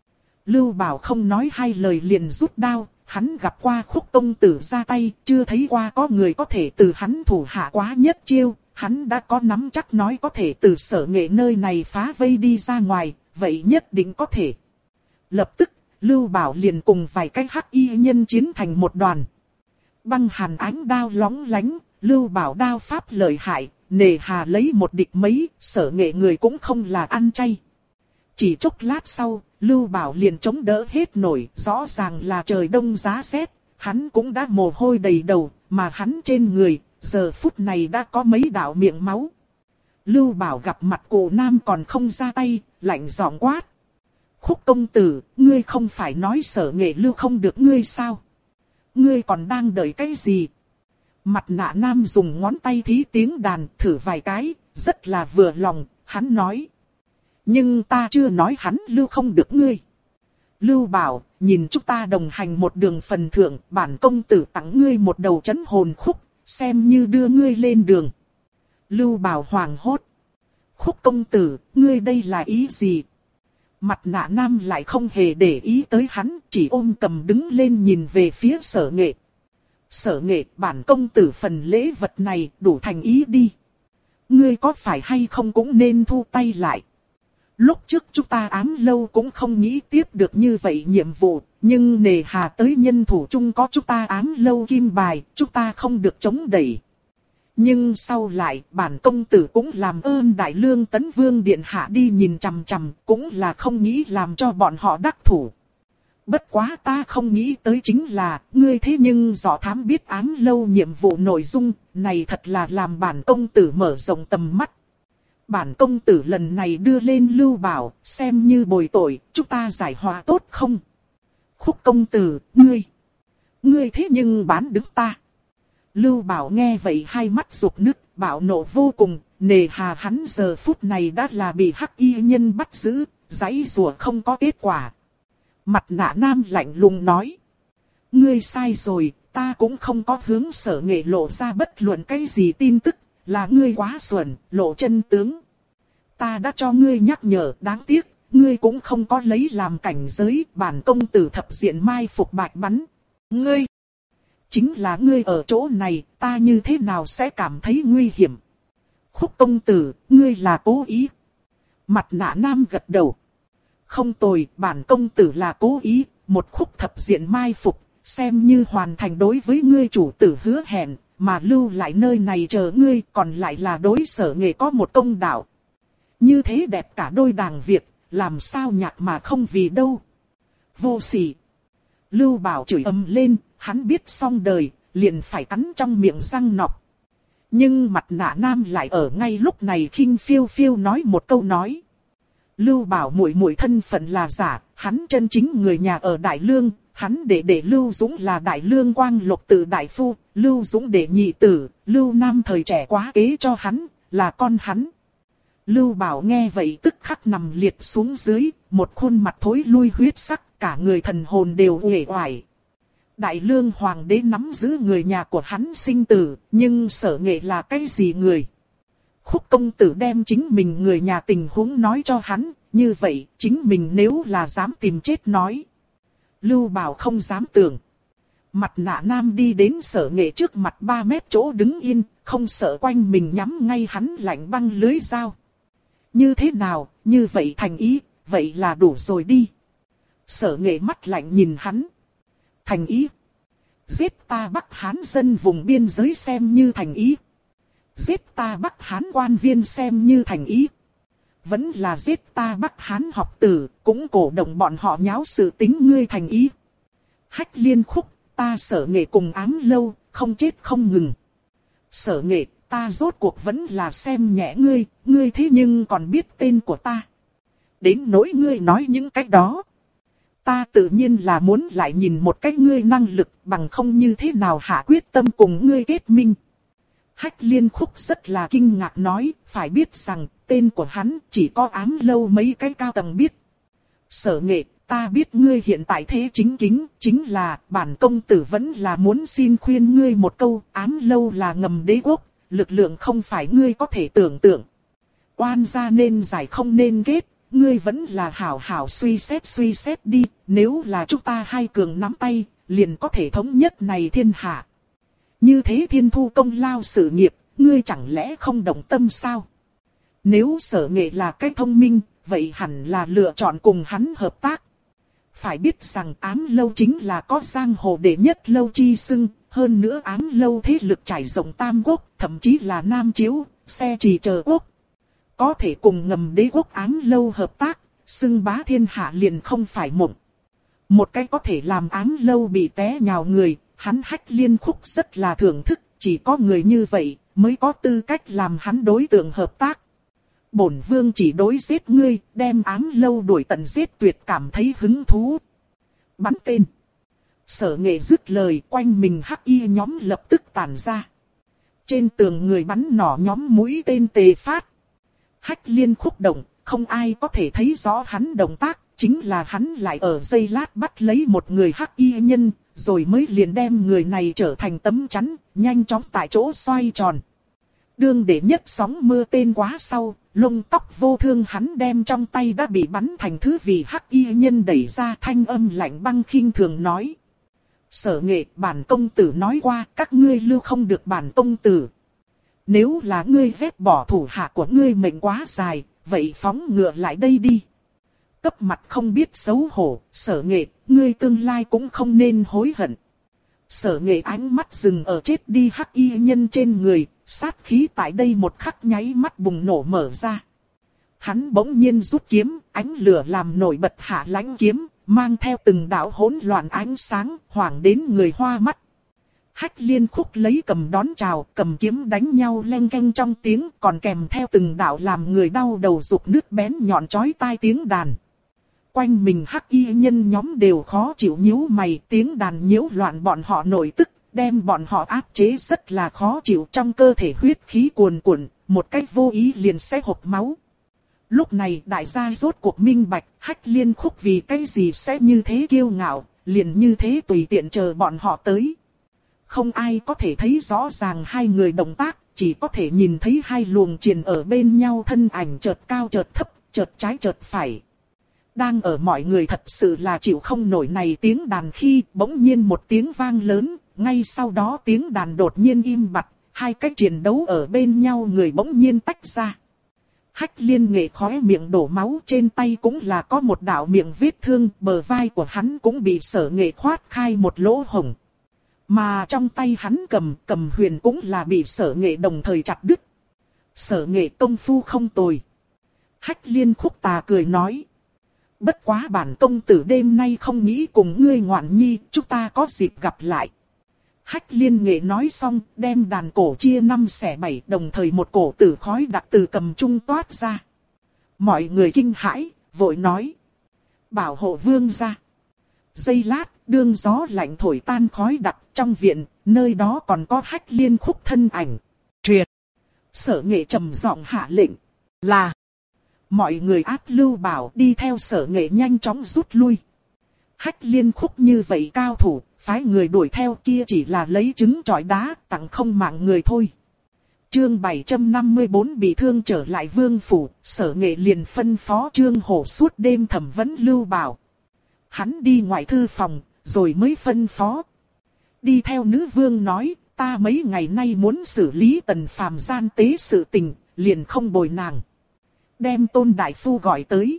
Lưu Bảo không nói hai lời liền rút đao, hắn gặp qua Khúc công tử ra tay, chưa thấy qua có người có thể từ hắn thủ hạ quá nhất chiêu, hắn đã có nắm chắc nói có thể từ Sở Nghệ nơi này phá vây đi ra ngoài, vậy nhất định có thể. Lập tức, Lưu Bảo liền cùng vài cái hắc y nhân chiến thành một đoàn. Băng hàn ánh đao lóng lánh, Lưu Bảo đao pháp lợi hại, nề hà lấy một địch mấy, Sở Nghệ người cũng không là ăn chay. Chỉ chốc lát sau, Lưu Bảo liền chống đỡ hết nổi, rõ ràng là trời đông giá rét, hắn cũng đã mồ hôi đầy đầu, mà hắn trên người, giờ phút này đã có mấy đạo miệng máu. Lưu Bảo gặp mặt Cổ Nam còn không ra tay, lạnh giọng quát. Khúc công tử, ngươi không phải nói Sở Nghệ Lưu không được ngươi sao? Ngươi còn đang đợi cái gì? Mặt nạ nam dùng ngón tay thí tiếng đàn thử vài cái, rất là vừa lòng, hắn nói. Nhưng ta chưa nói hắn lưu không được ngươi. Lưu Bảo, nhìn chúng ta đồng hành một đường phần thượng, bản công tử tặng ngươi một đầu chấn hồn khúc, xem như đưa ngươi lên đường. Lưu Bảo hoảng hốt. Khúc công tử, ngươi đây là ý gì? Mặt nạ nam lại không hề để ý tới hắn, chỉ ôm cầm đứng lên nhìn về phía Sở Nghệ. Sở Nghệ, bản công tử phần lễ vật này đủ thành ý đi. Ngươi có phải hay không cũng nên thu tay lại. Lúc trước chúng ta ám lâu cũng không nghĩ tiếp được như vậy nhiệm vụ, nhưng nề hà tới nhân thủ chung có chúng ta ám lâu kim bài, chúng ta không được chống đẩy. Nhưng sau lại, bản công tử cũng làm ơn Đại Lương Tấn Vương Điện Hạ đi nhìn chằm chằm, cũng là không nghĩ làm cho bọn họ đắc thủ. Bất quá ta không nghĩ tới chính là, ngươi thế nhưng dò thám biết ám lâu nhiệm vụ nội dung, này thật là làm bản công tử mở rộng tầm mắt. Bản công tử lần này đưa lên Lưu Bảo, xem như bồi tội, chúng ta giải hòa tốt không? Khúc công tử, ngươi thế nhưng bán đứng ta. Lưu Bảo nghe vậy hai mắt rục nứt, bạo nộ vô cùng, nề hà hắn giờ phút này đã là bị hắc y nhân bắt giữ, giãy giụa không có kết quả. Mặt nạ nam lạnh lùng nói. Ngươi sai rồi, ta cũng không có hướng Sở Nghệ lộ ra bất luận cái gì tin tức, là ngươi quá xuẩn, lộ chân tướng. Ta đã cho ngươi nhắc nhở, đáng tiếc, ngươi cũng không có lấy làm cảnh giới, bản công tử thập diện mai phục bạch bắn. Ngươi! Chính là ngươi ở chỗ này, ta như thế nào sẽ cảm thấy nguy hiểm? Khúc công tử, ngươi là cố ý. Mặt nạ nam gật đầu. Không tồi, bản công tử là cố ý, một khúc thập diện mai phục, xem như hoàn thành đối với ngươi chủ tử hứa hẹn, mà lưu lại nơi này chờ ngươi, còn lại là đối Sở Nghệ có một công đạo. Như thế đẹp cả đôi đàng việc, làm sao nhạc mà không vì đâu. Vô sỉ. Lưu Bảo chửi ầm lên, hắn biết xong đời, liền phải cắn trong miệng răng nọc. Nhưng mặt nạ nam lại ở ngay lúc này khinh phiêu phiêu nói một câu nói. Lưu Bảo muội muội thân phận là giả, hắn chân chính người nhà ở Đại Lương, hắn để Lưu Dũng là Đại Lương Quang Lộc Tự đại phu, Lưu Dũng để nhị tử, Lưu Nam thời trẻ quá kế cho hắn, là con hắn. Lưu Bảo nghe vậy tức khắc nằm liệt xuống dưới, một khuôn mặt thối lui huyết sắc, cả người thần hồn đều uể oải. Đại Lương Hoàng đế nắm giữ người nhà của hắn sinh tử, nhưng Sở Nghệ là cái gì người? Khúc công tử đem chính mình người nhà tình huống nói cho hắn, như vậy chính mình nếu là dám tìm chết nói. Lưu Bảo không dám tưởng. Mặt nạ nam đi đến Sở Nghệ trước mặt 3 mét chỗ đứng yên, không sợ quanh mình nhắm ngay hắn lạnh băng lưới dao. Như thế nào, như vậy thành ý, vậy là đủ rồi đi. Sở Nghệ mắt lạnh nhìn hắn. Thành ý. Giết ta Bắc Hán dân vùng biên giới xem như thành ý. Giết ta Bắc Hán quan viên xem như thành ý. vẫn là giết ta Bắc Hán học tử, cũng cổ động bọn họ nháo sự tính ngươi thành ý. Hách Liên Khúc, ta Sở Nghệ cùng Ám Lâu, không chết không ngừng. Sở Nghệ, ta rốt cuộc vẫn là xem nhẹ ngươi, ngươi thế nhưng còn biết tên của ta. Đến nỗi ngươi nói những cách đó. Ta tự nhiên là muốn lại nhìn một cách ngươi năng lực bằng không như thế nào hạ quyết tâm cùng ngươi kết minh. Hách Liên Khúc rất là kinh ngạc nói, phải biết rằng tên của hắn chỉ có Ám Lâu mấy cái cao tầng biết. Sở Nghệ, ta biết ngươi hiện tại thế chính là bản công tử vẫn là muốn xin khuyên ngươi một câu, Ám Lâu là ngầm đế quốc, lực lượng không phải ngươi có thể tưởng tượng. Oan gia nên giải không nên kết, ngươi vẫn là hảo hảo suy xét đi, nếu là chúng ta hai cường nắm tay, liền có thể thống nhất này thiên hạ. Như thế Thiên Thu công lao sự nghiệp, ngươi chẳng lẽ không động tâm sao? Nếu Sở Nghệ là cái thông minh, vậy hẳn là lựa chọn cùng hắn hợp tác. Phải biết rằng Ám Lâu chính là có giang hồ đệ nhất lâu chi xưng, hơn nữa Ám Lâu thế lực trải rộng Tam Quốc, thậm chí là Nam Chiếu, Xe Trì chờ quốc. Có thể cùng ngầm đế quốc Ám Lâu hợp tác, xưng bá thiên hạ liền không phải mộng. Một cái có thể làm Ám Lâu bị té nhào người, hắn Hách Liên Khúc rất là thưởng thức, chỉ có người như vậy mới có tư cách làm hắn đối tượng hợp tác. Bổn vương chỉ đối giết ngươi, đem Ám Lâu đuổi tận giết tuyệt cảm thấy hứng thú. Bắn tên. Sở Nghệ dứt lời, quanh mình hắc y nhóm lập tức tản ra. Trên tường người bắn nỏ nhóm mũi tên tề phát. Hách Liên Khúc động, không ai có thể thấy rõ hắn động tác, chính là hắn lại ở giây lát bắt lấy một người hắc y nhân, rồi mới liền đem người này trở thành tấm chắn, nhanh chóng tại chỗ xoay tròn. Đương để nhất sóng mưa tên quá sau, lông tóc vô thương hắn đem trong tay đã bị bắn thành thứ vì hắc y nhân đẩy ra, thanh âm lạnh băng khinh thường nói. Sở Nghệ, bản công tử nói qua, các ngươi lưu không được bản công tử. Nếu là ngươi ghét bỏ thủ hạ của ngươi mệnh quá dài, vậy phóng ngựa lại đây đi. Cấp mặt không biết xấu hổ, Sở Nghệ, ngươi tương lai cũng không nên hối hận. Sở Nghệ ánh mắt dừng ở chết đi hắc y nhân trên người, sát khí tại đây một khắc nháy mắt bùng nổ mở ra. Hắn bỗng nhiên rút kiếm, ánh lửa làm nổi bật hạ lãnh kiếm, mang theo từng đạo hỗn loạn ánh sáng, hoảng đến người hoa mắt. Hách Liên Khúc lấy cầm đón chào, cầm kiếm đánh nhau len keng trong tiếng, còn kèm theo từng đạo làm người đau đầu rục nước bén nhọn chói tai tiếng đàn. Quanh mình hắc y nhân nhóm đều khó chịu nhíu mày, tiếng đàn nhiễu loạn bọn họ nổi tức, đem bọn họ áp chế rất là khó chịu, trong cơ thể huyết khí cuồn cuộn, một cách vô ý liền sẽ hộc máu. Lúc này đại gia rốt cuộc minh bạch, Hách Liên Khúc vì cái gì sẽ như thế kiêu ngạo, liền như thế tùy tiện chờ bọn họ tới. Không ai có thể thấy rõ ràng hai người động tác, chỉ có thể nhìn thấy hai luồng triền ở bên nhau, thân ảnh chợt cao chợt thấp, chợt trái chợt phải. Đang ở mọi người thật sự là chịu không nổi này tiếng đàn khi bỗng nhiên một tiếng vang lớn, ngay sau đó tiếng đàn đột nhiên im bặt, hai cái chiến đấu ở bên nhau người bỗng nhiên tách ra. Hách Liên Nghệ khóe miệng đổ máu, trên tay cũng là có một đạo miệng vết thương, bờ vai của hắn cũng bị Sở Nghệ khoát khai một lỗ hổng. Mà trong tay hắn cầm huyền cũng là bị Sở Nghệ đồng thời chặt đứt. Sở Nghệ công phu không tồi. Hách Liên Khúc tà cười nói. Bất quá bản công tử đêm nay không nghĩ cùng ngươi ngoạn nhi, chúng ta có dịp gặp lại. Hách Liên Nghệ nói xong, đem đàn cổ chia 5 xẻ 7, đồng thời một cổ tử khói đặc từ cầm trung toát ra. Mọi người kinh hãi, vội nói. Bảo hộ vương ra. Giây lát, đương gió lạnh thổi tan khói đặc trong viện, nơi đó còn có Hách Liên Khúc thân ảnh. Triệt. Sở Nghệ trầm giọng hạ lệnh. Là. Mọi người áp lưu bảo đi theo Sở Nghệ nhanh chóng rút lui. Hách Liên Khúc như vậy cao thủ, phái người đuổi theo kia chỉ là lấy trứng trọi đá, tặng không mạng người thôi. Chương 754 bị thương trở lại vương phủ, Sở Nghệ liền phân phó Trương Hổ suốt đêm thẩm vấn lưu bảo. Hắn đi ngoại thư phòng, rồi mới phân phó. Đi theo nữ vương nói, ta mấy ngày nay muốn xử lý Tần Phàm gian tế sự tình, liền không bồi nàng. Đem Tôn Đại Phu gọi tới.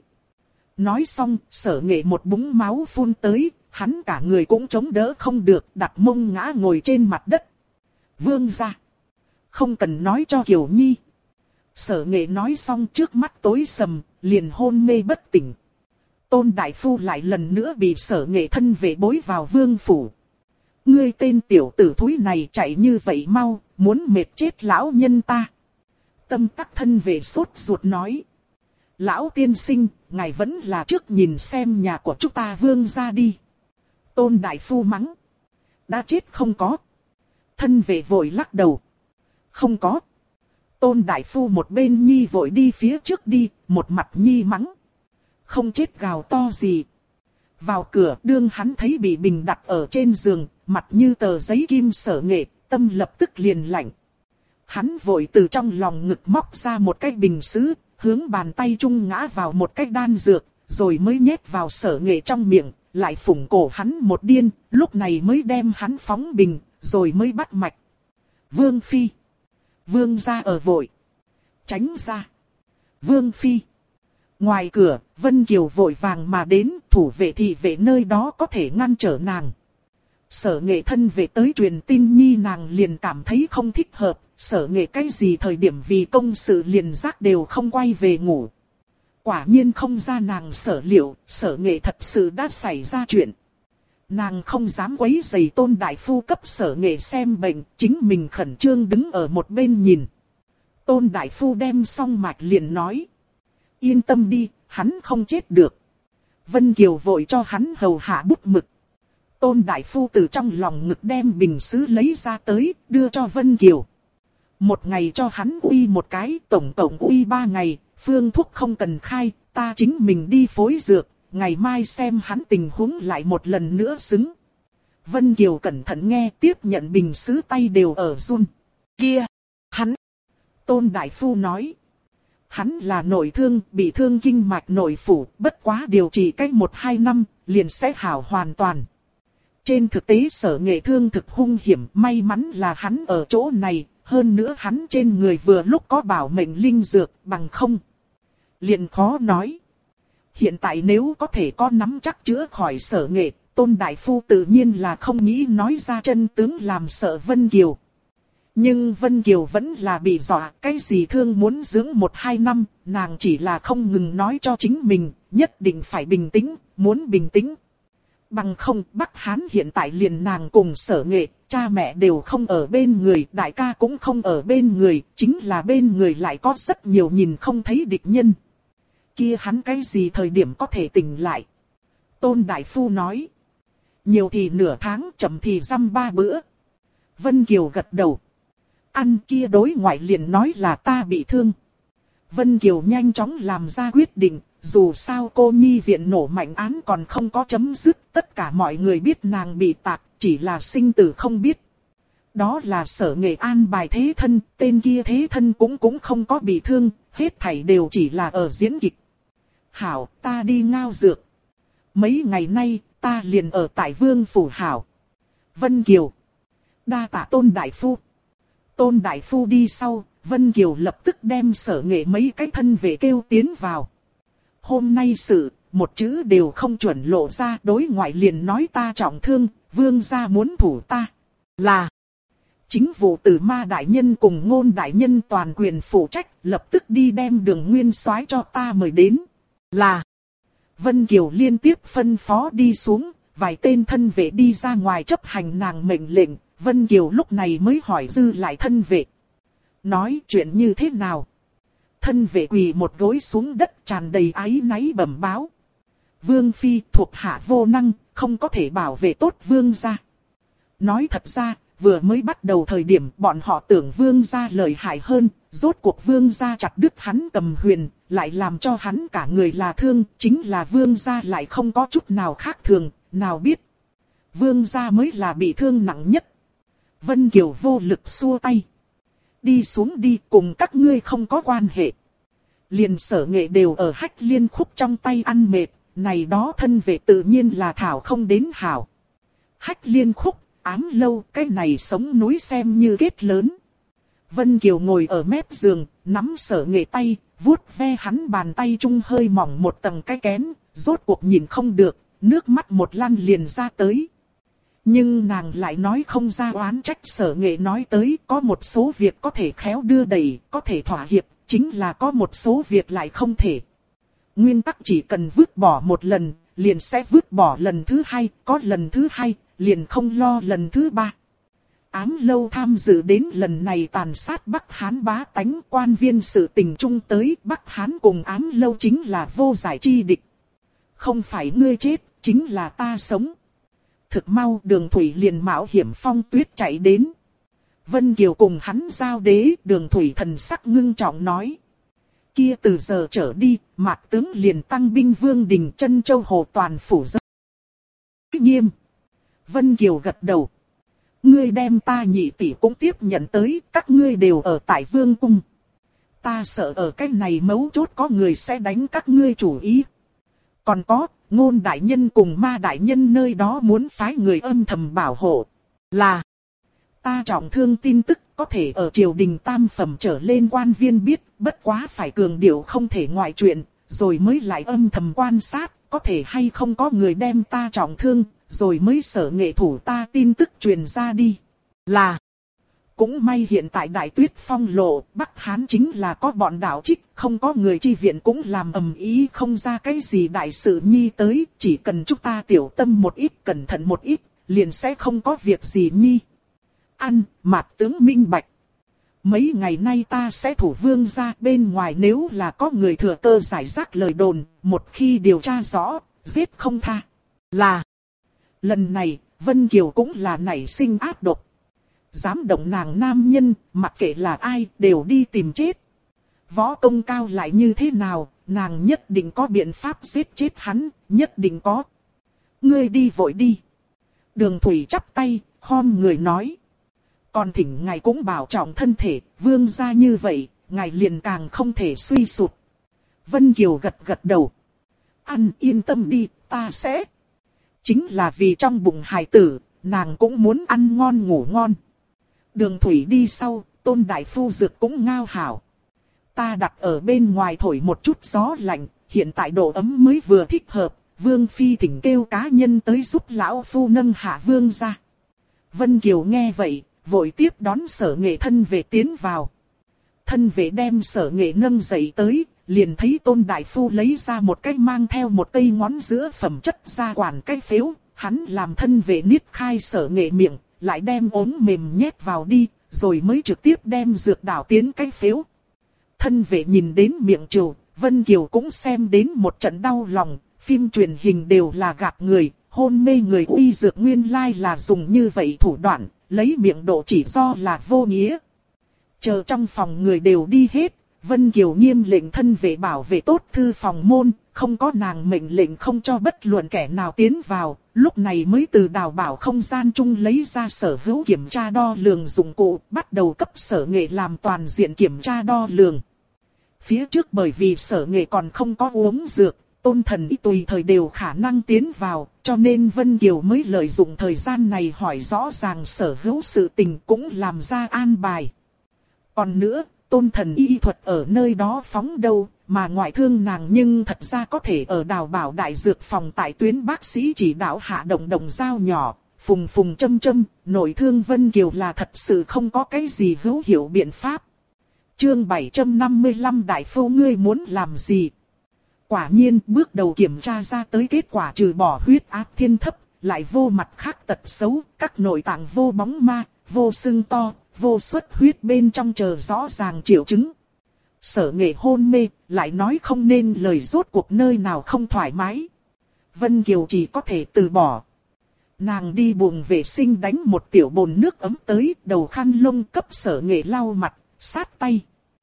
Nói xong, Sở Nghệ một búng máu phun tới, hắn cả người cũng chống đỡ không được, đặt mông ngã ngồi trên mặt đất. Vương gia. Không cần nói cho Kiều Nhi. Sở Nghệ nói xong trước mắt tối sầm, liền hôn mê bất tỉnh. Tôn đại phu lại lần nữa bị Sở Nghệ thân vệ bối vào vương phủ. Ngươi tên tiểu tử thúi này chạy như vậy mau, muốn mệt chết lão nhân ta. Tâm tắc thân vệ sốt ruột nói. Lão tiên sinh, ngài vẫn là trước nhìn xem nhà của chúng ta vương ra đi. Tôn đại phu mắng. Đã chết không có. Thân vệ vội lắc đầu. Không có. Tôn đại phu một bên nhi vội đi phía trước đi, một mặt nhi mắng. Không chết gào to gì. Vào cửa đương hắn thấy bị bình đặt ở trên giường, mặt như tờ giấy kim Sở Nghệ, tâm lập tức liền lạnh. Hắn vội từ trong lòng ngực móc ra một cái bình sứ, hướng bàn tay trung ngã vào một cái đan dược, rồi mới nhét vào Sở Nghệ trong miệng, lại phủng cổ hắn một điên, lúc này mới đem hắn phóng bình, rồi mới bắt mạch. Vương Phi. Vương gia ở vội. Tránh ra. Vương Phi. Ngoài cửa, Vân Kiều vội vàng mà đến, thủ vệ thị vệ nơi đó có thể ngăn trở nàng. Sở Nghệ thân về tới truyền tin nhi nàng liền cảm thấy không thích hợp, Sở Nghệ cái gì thời điểm vì công sự liền giác đều không quay về ngủ. Quả nhiên không ra nàng sở liệu, Sở Nghệ thật sự đã xảy ra chuyện. Nàng không dám quấy rầy Tôn đại phu cấp Sở Nghệ xem bệnh, chính mình khẩn trương đứng ở một bên nhìn. Tôn đại phu đem xong mạch liền nói. Yên tâm đi, hắn không chết được. Vân Kiều vội cho hắn hầu hạ bút mực. Tôn đại phu từ trong lòng ngực đem bình sứ lấy ra tới, đưa cho Vân Kiều. Một ngày cho hắn uy một cái, tổng uy 3 ngày, phương thuốc không cần khai, ta chính mình đi phối dược, ngày mai xem hắn tình huống lại một lần nữa xứng. Vân Kiều cẩn thận nghe, tiếp nhận bình sứ tay đều ở run. Kia, hắn. Tôn đại phu nói. Hắn là nội thương, bị thương kinh mạch nội phủ, bất quá điều trị cách 1-2 năm, liền sẽ hảo hoàn toàn. Trên thực tế Sở Nghệ thương thực hung hiểm, may mắn là hắn ở chỗ này, hơn nữa hắn trên người vừa lúc có bảo mệnh linh dược, bằng không. Liền khó nói. Hiện tại nếu có thể có nắm chắc chữa khỏi Sở Nghệ, Tôn đại phu tự nhiên là không nghĩ nói ra chân tướng làm sợ Vân Kiều. Nhưng Vân Kiều vẫn là bị dọa, cái gì thương muốn dưỡng 1-2 năm, nàng chỉ là không ngừng nói cho chính mình, nhất định phải bình tĩnh, muốn bình tĩnh. Bằng không, Bắc Hán hiện tại liền nàng cùng Sở Nghệ, cha mẹ đều không ở bên người, đại ca cũng không ở bên người, chính là bên người lại có rất nhiều nhìn không thấy địch nhân. Kia hắn cái gì thời điểm có thể tỉnh lại? Tôn đại phu nói. Nhiều thì nửa tháng, chậm thì dăm 3 bữa. Vân Kiều gật đầu. Ăn kia đối ngoại liền nói là ta bị thương. Vân Kiều nhanh chóng làm ra quyết định, dù sao cô nhi viện nổ mạnh án còn không có chấm dứt, tất cả mọi người biết nàng bị tạc, chỉ là sinh tử không biết. Đó là Sở Nghệ an bài thế thân, tên kia thế thân cũng không có bị thương, hết thảy đều chỉ là ở diễn kịch. Hảo, ta đi ngao dược. Mấy ngày nay, ta liền ở tại Vương Phủ Hảo. Vân Kiều. Đa tạ Tôn đại phu. Tôn đại phu đi sau, Vân Kiều lập tức đem Sở Nghệ mấy cái thân vệ kêu tiến vào. Hôm nay sự, một chữ đều không chuẩn lộ ra, đối ngoại liền nói ta trọng thương, vương gia muốn thủ ta. Là chính vụ Tử Ma đại nhân cùng Ngôn đại nhân toàn quyền phụ trách, lập tức đi đem Đường Nguyên soái cho ta mời đến. Là Vân Kiều liên tiếp phân phó đi xuống, vài tên thân vệ đi ra ngoài chấp hành nàng mệnh lệnh. Vân Kiều lúc này mới hỏi dư lại thân vệ. Nói chuyện như thế nào? Thân vệ quỳ một gối xuống đất tràn đầy áy náy bẩm báo. Vương Phi thuộc hạ vô năng, không có thể bảo vệ tốt vương gia. Nói thật ra, vừa mới bắt đầu thời điểm bọn họ tưởng vương gia lợi hại hơn, rốt cuộc vương gia chặt đứt hắn Cầm Huyền, lại làm cho hắn cả người là thương, chính là vương gia lại không có chút nào khác thường, nào biết. Vương gia mới là bị thương nặng nhất. Vân Kiều vô lực xua tay. Đi xuống đi, cùng các ngươi không có quan hệ. Liền Sở Nghệ đều ở Hách Liên Khúc trong tay ăn mệt, này đó thân vệ tự nhiên là thảo không đến hảo. Hách Liên Khúc, Ám Lâu, cái này sống núi xem như kết lớn. Vân Kiều ngồi ở mép giường, nắm Sở Nghệ tay, vuốt ve hắn bàn tay trung hơi mỏng một tầng cái kén, rốt cuộc nhìn không được, nước mắt một lăn liền ra tới. Nhưng nàng lại nói không ra oán trách Sở Nghệ nói tới, có một số việc có thể khéo đưa đẩy, có thể thỏa hiệp, chính là có một số việc lại không thể. Nguyên tắc chỉ cần vứt bỏ một lần, liền sẽ vứt bỏ lần thứ hai, có lần thứ hai, liền không lo lần thứ ba. Ám Lâu tham dự đến lần này tàn sát Bắc Hán bá tánh, quan viên sự tình chung tới Bắc Hán cùng Ám Lâu chính là vô giải chi địch. Không phải ngươi chết, chính là ta sống. Thực mau Đường Thủy liền mạo hiểm phong tuyết chạy đến. Vân Kiều cùng hắn giao đế, Đường Thủy thần sắc ngưng trọng nói. Kia từ giờ trở đi, Mạc tướng liền tăng binh Vương Đình, Trân Châu Hồ toàn phủ giới nghiêm. Vân Kiều gật đầu. Ngươi đem ta nhị tỷ cũng tiếp nhận tới, các ngươi đều ở tại Vương cung. Ta sợ ở cái này mấu chốt có người sẽ đánh các ngươi chủ ý. Còn có, Ngôn đại nhân cùng Ma đại nhân nơi đó muốn phái người âm thầm bảo hộ. Là, ta trọng thương tin tức có thể ở triều đình tam phẩm trở lên quan viên biết, bất quá phải cường điệu không thể ngoại chuyện, rồi mới lại âm thầm quan sát, có thể hay không có người đem ta trọng thương, rồi mới Sở Nghệ thủ ta tin tức truyền ra đi. Là, cũng may hiện tại Đại Tuyết phong lộ, Bắc Hán chính là có bọn đạo trích, không có người chi viện cũng làm ầm ĩ không ra cái gì đại sự nhi tới, chỉ cần chúng ta tiểu tâm một ít, cẩn thận một ít, liền sẽ không có việc gì nhi. Mạc tướng minh bạch. Mấy ngày nay ta sẽ thủ Vương gia, bên ngoài nếu là có người thừa cơ giải rác lời đồn, một khi điều tra rõ, giết không tha. Là, lần này, Vân Kiều cũng là nảy sinh ác độc. Dám động nàng nam nhân, mặc kệ là ai, đều đi tìm chết. Võ công cao lại như thế nào, nàng nhất định có biện pháp giết chết hắn, nhất định có. Ngươi đi vội đi. Đường Thủy chắp tay, khom người nói. Còn thỉnh ngài cũng bảo trọng thân thể, Vương gia như vậy, ngài liền càng không thể suy sụt. Vân Kiều gật gật đầu. Yên tâm đi, ta sẽ. Chính là vì trong bụng hài tử, nàng cũng muốn ăn ngon ngủ ngon. Đường Thủy đi sau, Tôn đại phu dược cũng ngao hảo. Ta đặt ở bên ngoài thổi một chút gió lạnh, hiện tại độ ấm mới vừa thích hợp, Vương phi thỉnh kêu cá nhân tới giúp lão phu nâng hạ Vương ra. Vân Kiều nghe vậy, vội tiếp đón Sở Nghệ thân vệ tiến vào. Thân vệ đem Sở Nghệ nâng dậy tới, liền thấy Tôn đại phu lấy ra một cái mang theo một cây ngón giữa phẩm chất ra quản cái phếu, hắn làm thân vệ niết khai Sở Nghệ miệng, lại đem ống mềm nhét vào đi, rồi mới trực tiếp đem dược đảo tiến cái phếu. Thân vệ nhìn đến miệng trừ, Vân Kiều cũng xem đến một trận đau lòng, phim truyền hình đều là gạt người, hôn mê người uy dược nguyên lai là dùng như vậy thủ đoạn, lấy miệng độ chỉ do là vô nghĩa. Chờ trong phòng người đều đi hết, Vân Kiều nghiêm lệnh thân vệ bảo vệ tốt thư phòng môn, không có nàng mệnh lệnh không cho bất luận kẻ nào tiến vào, lúc này mới từ đào bảo không gian chung lấy ra sở hữu kiểm tra đo lường dụng cụ, bắt đầu cấp Sở Nghệ làm toàn diện kiểm tra đo lường. Phía trước bởi vì Sở Nghệ còn không có uống dược, Tôn thần y tùy thời đều khả năng tiến vào, cho nên Vân Kiều mới lợi dụng thời gian này hỏi rõ ràng sở hữu sự tình cũng làm ra an bài. Còn nữa, Tôn thần y thuật ở nơi đó phóng đâu, mà ngoại thương nàng nhưng thật ra có thể ở đào bảo đại dược phòng tại tuyến bác sĩ chỉ đạo hạ động dao nhỏ, phùng phùng châm châm, nội thương Vân Kiều là thật sự không có cái gì hữu hiệu biện pháp. Chương 755 đại phu ngươi muốn làm gì? Quả nhiên bước đầu kiểm tra ra tới kết quả trừ bỏ huyết áp thiên thấp, lại vô mặt khác tật xấu, các nội tạng vô bóng ma, vô sưng to, vô xuất huyết bên trong chờ rõ ràng triệu chứng. Sở Nghệ hôn mê, lại nói không nên lời rốt cuộc nơi nào không thoải mái. Vân Kiều chỉ có thể từ bỏ. Nàng đi buồng vệ sinh đánh một tiểu bồn nước ấm tới, đầu khăn lông cấp Sở Nghệ lau mặt, sát tay.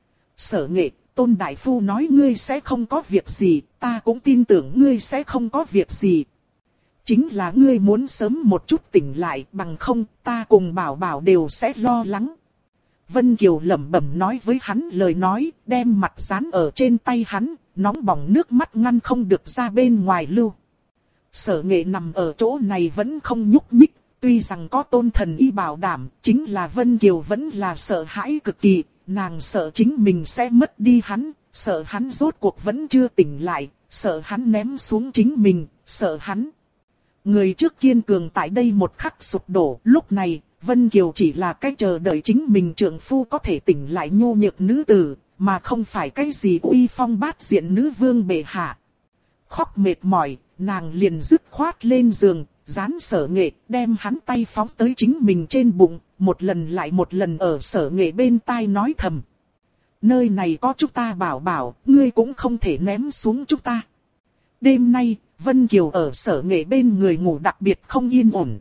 Sở Nghệ, Tôn đại phu nói ngươi sẽ không có việc gì, ta cũng tin tưởng ngươi sẽ không có việc gì. Chính là ngươi muốn sớm một chút tỉnh lại, bằng không ta cùng Bảo Bảo đều sẽ lo lắng. Vân Kiều lẩm bẩm nói với hắn lời nói, đem mặt dán ở trên tay hắn, nóng bỏng nước mắt ngăn không được ra bên ngoài lưu. Sở Nghệ nằm ở chỗ này vẫn không nhúc nhích, tuy rằng có Tôn thần y bảo đảm, chính là Vân Kiều vẫn là sợ hãi cực kỳ. Nàng sợ chính mình sẽ mất đi hắn, sợ hắn rốt cuộc vẫn chưa tỉnh lại, sợ hắn ném xuống chính mình, sợ hắn. Người trước kiên cường tại đây một khắc sụp đổ, lúc này, Vân Kiều chỉ là cách chờ đợi chính mình trượng phu có thể tỉnh lại nhu nhược nữ tử, mà không phải cái gì uy phong bát diện nữ vương bệ hạ. Khóc mệt mỏi, nàng liền dứt khoát lên giường, dán Sở Nghệ, đem hắn tay phóng tới chính mình trên bụng, một lần lại một lần ở Sở Nghệ bên tai nói thầm. Nơi này có chúng ta bảo bảo, ngươi cũng không thể ném xuống chúng ta. Đêm nay, Vân Kiều ở Sở Nghệ bên người ngủ đặc biệt không yên ổn.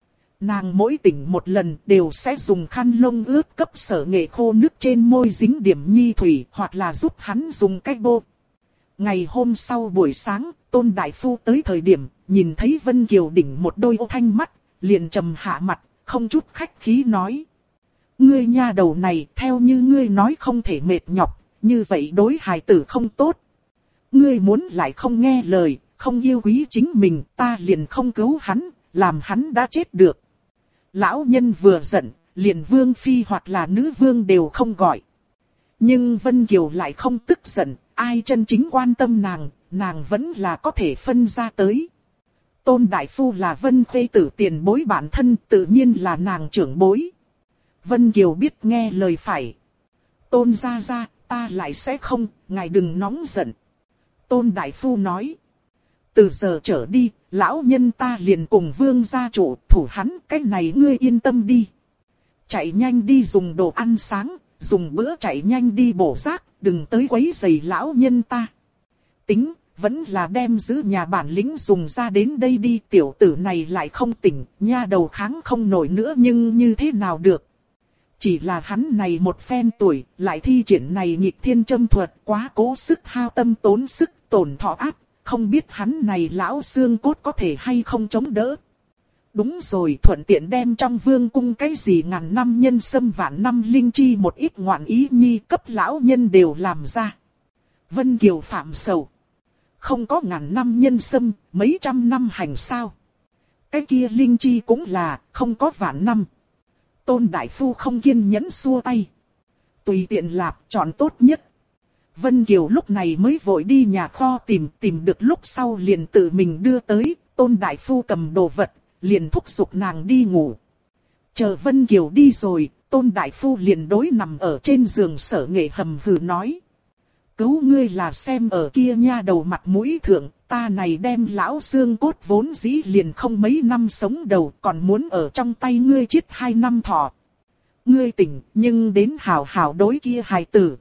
Nàng mỗi tỉnh một lần đều sẽ dùng khăn lông ướt cấp Sở Nghệ khô nước trên môi dính điểm nhi thủy hoặc là giúp hắn dùng cách bô. Ngày hôm sau buổi sáng, Tôn Đại Phu tới thời điểm, nhìn thấy Vân Kiều đỉnh một đôi ô thanh mắt, liền trầm hạ mặt, không chút khách khí nói. Ngươi nha đầu này theo như ngươi nói không thể mệt nhọc, như vậy đối hài tử không tốt. Ngươi muốn lại không nghe lời, không yêu quý chính mình, ta liền không cứu hắn, làm hắn đã chết được. Lão nhân vừa giận, liền vương phi hoặc là nữ vương đều không gọi. Nhưng Vân Kiều lại không tức giận, ai chân chính quan tâm nàng vẫn là có thể phân ra tới. Tôn Đại Phu là Vân Khê tử tiền bối bản thân, tự nhiên là nàng trưởng bối. Vân Kiều biết nghe lời phải. Tôn gia gia, ta lại sẽ không, ngài đừng nóng giận. Tôn Đại Phu nói. Từ giờ trở đi, lão nhân ta liền cùng vương gia chủ thủ hắn, cái này ngươi yên tâm đi. Chạy nhanh đi dùng đồ ăn sáng, dùng bữa chạy nhanh đi bổ rác, đừng tới quấy rầy lão nhân ta. Tính, vẫn là đem giữ nhà bản lĩnh dùng ra đến đây đi, tiểu tử này lại không tỉnh, nha đầu kháng không nổi nữa nhưng như thế nào được. Chỉ là hắn này một phen tuổi, lại thi triển này nghịch thiên châm thuật, quá cố sức hao tâm tốn sức, tổn thọ áp, không biết hắn này lão xương cốt có thể hay không chống đỡ. Đúng rồi, thuận tiện đem trong vương cung cái gì ngàn năm nhân sâm vạn năm linh chi một ít ngoạn ý nhi cấp lão nhân đều làm ra. Vân Kiều phạm sầu. Không có ngàn năm nhân sâm, mấy trăm năm hành sao. Cái kia linh chi cũng là, không có vạn năm. Tôn Đại Phu không kiên nhẫn xua tay. Tùy tiện lạp, chọn tốt nhất. Vân Kiều lúc này mới vội đi nhà kho tìm được lúc sau liền tự mình đưa tới. Tôn Đại Phu cầm đồ vật, liền thúc giục nàng đi ngủ. Chờ Vân Kiều đi rồi, Tôn Đại Phu liền đối nằm ở trên giường Sở Nghệ hầm hừ nói. Cứu ngươi là xem ở kia nha đầu mặt mũi thượng, ta này đem lão xương cốt vốn dĩ liền không mấy năm sống đầu, còn muốn ở trong tay ngươi chết 2 năm thọ. Ngươi tỉnh, nhưng đến hảo hảo đối kia hài tử.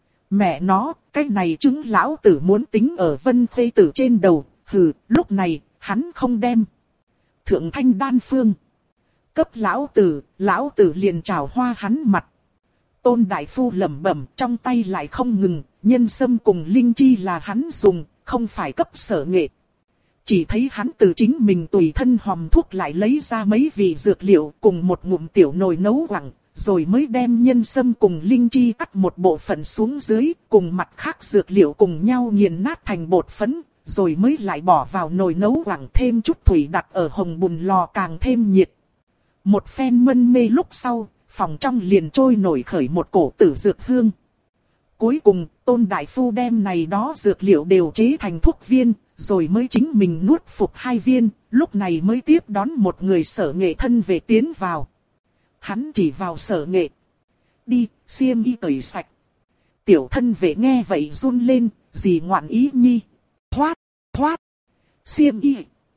Mẹ nó, cái này chứng lão tử muốn tính ở Vân Khê tử trên đầu, hừ, lúc này, hắn không đem. Thượng thanh đan phương. Cấp lão tử liền trào hoa hắn mặt. Tôn Đại Phu lẩm bẩm, trong tay lại không ngừng, nhân sâm cùng linh chi là hắn dùng, không phải cấp Sở Nghệ. Chỉ thấy hắn từ chính mình tùy thân hòm thuốc lại lấy ra mấy vị dược liệu cùng một ngụm tiểu nồi nấu quặng, rồi mới đem nhân sâm cùng linh chi cắt một bộ phận xuống dưới, cùng mặt khác dược liệu cùng nhau nghiền nát thành bột phấn, rồi mới lại bỏ vào nồi nấu quặng thêm chút thủy đặt ở hồng bùn lò càng thêm nhiệt. Một phen mân mê lúc sau, phòng trong liền trôi nổi khởi một cổ tử dược hương. Cuối cùng, Tôn Đại Phu đem này đó dược liệu đều chế thành thuốc viên, rồi mới chính mình nuốt phục 2 viên, lúc này mới tiếp đón một người Sở Nghệ thân về tiến vào. Hắn chỉ vào Sở Nghệ. Đi, xiêm y tẩy sạch. Tiểu thân vệ nghe vậy run lên, gì ngoạn ý nhi. Thoát. Xiêm y.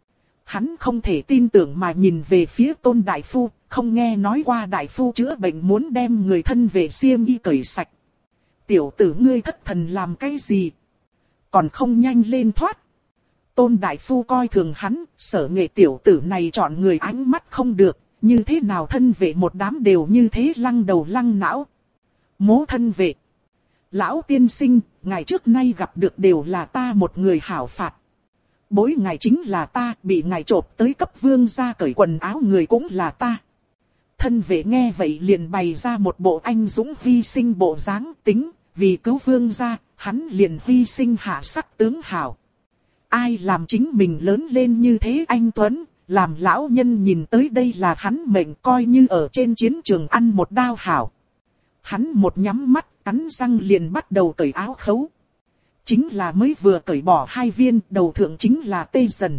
Hắn không thể tin tưởng mà nhìn về phía Tôn Đại Phu, không nghe nói qua Đại Phu chữa bệnh muốn đem người thân về xiêm y tẩy sạch. Tiểu tử ngươi thất thần làm cái gì? Còn không nhanh lên thoát. Tôn Đại Phu coi thường hắn, Sở Nghệ tiểu tử này chọn người ánh mắt không được, như thế nào thân vệ một đám đều như thế lăng đầu lăng não. Mố thân vệ. Lão tiên sinh, ngày trước nay gặp được đều là ta một người hảo phạt. Bối ngài chính là ta, bị ngài trộp tới cấp vương gia cởi quần áo người cũng là ta. Thân vệ nghe vậy liền bày ra một bộ anh dũng hy sinh bộ dáng tính, vì cứu vương gia, hắn liền hy sinh hạ sắc tướng hảo. Ai làm chính mình lớn lên như thế anh Tuấn, làm lão nhân nhìn tới đây là hắn mệnh coi như ở trên chiến trường ăn một đao hảo. Hắn một nhắm mắt, cắn răng liền bắt đầu cởi áo khấu. Chính là mới vừa cởi bỏ 2 viên, đầu thượng chính là tê dần.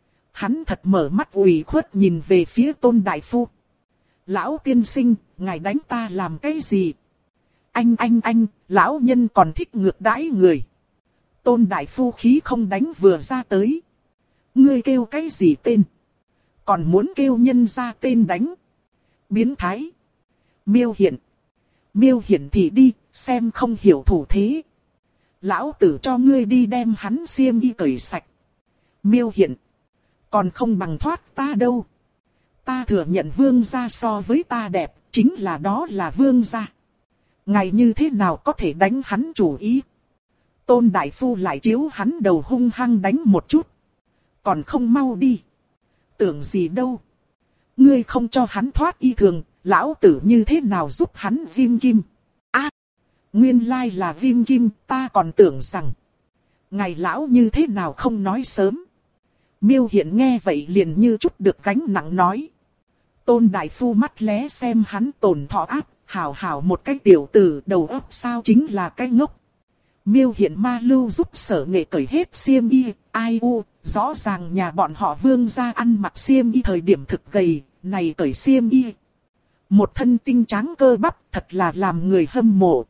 Hắn thật mở mắt ủy khuất nhìn về phía Tôn Đại Phu. Lão tiên sinh, ngài đánh ta làm cái gì? anh, lão nhân còn thích ngược đãi người. Tôn đại phu khí không đánh vừa ra tới. Ngươi kêu cái gì tên? Còn muốn kêu nhân ra tên đánh. Biến thái. Miêu Hiển. Miêu Hiển thì đi, xem không hiểu thủ thế. Lão tử cho ngươi đi đem hắn xiêm y cởi sạch. Miêu Hiển. Còn không bằng thoát ta đâu. Ta thừa nhận vương gia so với ta đẹp, chính là đó là vương gia. Ngày như thế nào có thể đánh hắn chủ ý? Tôn đại phu lại chiếu hắn đầu hung hăng đánh một chút. Còn không mau đi. Tưởng gì đâu. Ngươi không cho hắn thoát y thường, lão tử như thế nào giúp hắn viêm kim? Nguyên lai là viêm kim, ta còn tưởng rằng. Ngày lão như thế nào không nói sớm. Miêu Hiển nghe vậy liền như chút được gánh nặng nói. Tôn đại phu mắt lé xem hắn tổn thọ áp, hảo một cái tiểu tử đầu óc sao chính là cái ngốc. Miêu Hiển ma lưu giúp Sở Nghệ cởi hết xiêm y, ai u, rõ ràng nhà bọn họ vương gia ăn mặc xiêm y thời điểm thực gầy, này cởi xiêm y. Một thân tinh trắng cơ bắp thật là làm người hâm mộ.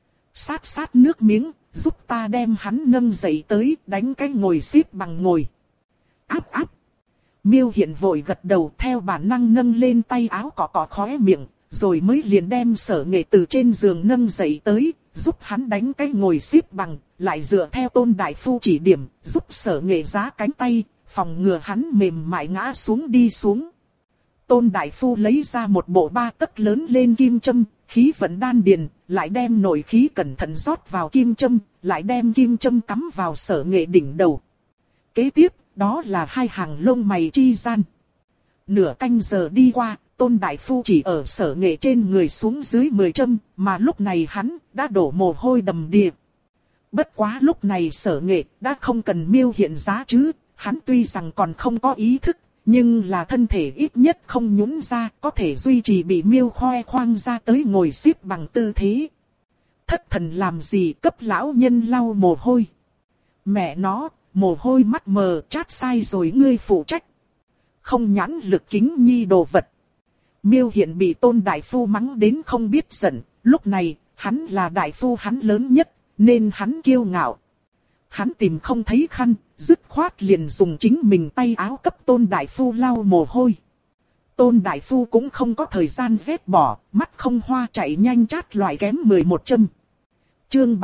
Sát nước miếng, giúp ta đem hắn nâng dậy tới, đánh cái ngồi xếp bằng ngồi. Áp. Miêu Hiển vội gật đầu theo bản năng nâng lên tay áo cọ khóe miệng, rồi mới liền đem Sở Nghệ từ trên giường nâng dậy tới, giúp hắn đánh cái ngồi xếp bằng, lại dựa theo Tôn đại phu chỉ điểm, giúp Sở Nghệ giá cánh tay, phòng ngừa hắn mềm mại ngã xuống đi xuống. Tôn đại phu lấy ra một bộ 3 tấc lớn lên kim châm, khí vận đan điền, lại đem nội khí cẩn thận rót vào kim châm, lại đem kim châm cắm vào Sở Nghệ đỉnh đầu. Kế tiếp, đó là 2 hàng lông mày chi gian. Nửa canh giờ đi qua, Tôn đại phu chỉ ở Sở Nghệ trên người xuống dưới 10 châm, mà lúc này hắn đã đổ mồ hôi đầm đìa. Bất quá lúc này Sở Nghệ đã không cần Miêu Hiển giá chứ, hắn tuy rằng còn không có ý thức, nhưng là thân thể ít nhất không nhũn ra, có thể duy trì bị Miêu khoe khoang ra tới ngồi xếp bằng tư thế. Thất thần làm gì, cấp lão nhân lau mồ hôi. Mẹ nó, mồ hôi mắt mờ, chát sai rồi ngươi phụ trách. Không nhãn lực kính nhi đồ vật. Miêu Hiển bị Tôn đại phu mắng đến không biết giận, lúc này, hắn là đại phu hắn lớn nhất, nên hắn kiêu ngạo. Hắn tìm không thấy khăn, dứt khoát liền dùng chính mình tay áo cấp Tôn đại phu lau mồ hôi. Tôn đại phu cũng không có thời gian vết bỏ, mắt không hoa chạy nhanh chát loại kém 11 châm. Chương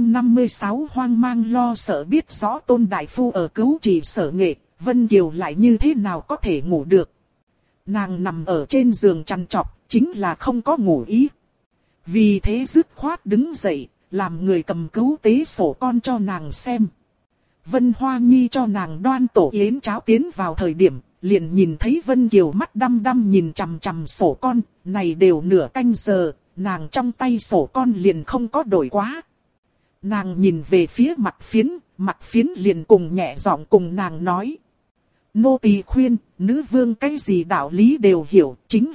756 hoang mang lo sợ biết rõ Tôn đại phu ở cứu trị Sở Nghệ, Vân Kiều lại như thế nào có thể ngủ được. Nàng nằm ở trên giường chằn chọc, chính là không có ngủ ý. Vì thế dứt khoát đứng dậy, làm người cầm cứu tế sổ con cho nàng xem. Vân Hoa Nhi cho nàng đoan tổ yến cháo tiến vào thời điểm, liền nhìn thấy Vân Kiều mắt đăm đăm nhìn chằm chằm sổ con, này đều nửa canh giờ, nàng trong tay sổ con liền không có đổi quá. Nàng nhìn về phía mặt phiến liền cùng nhẹ giọng cùng nàng nói. Nô tỳ khuyên, nữ vương cái gì đạo lý đều hiểu, chính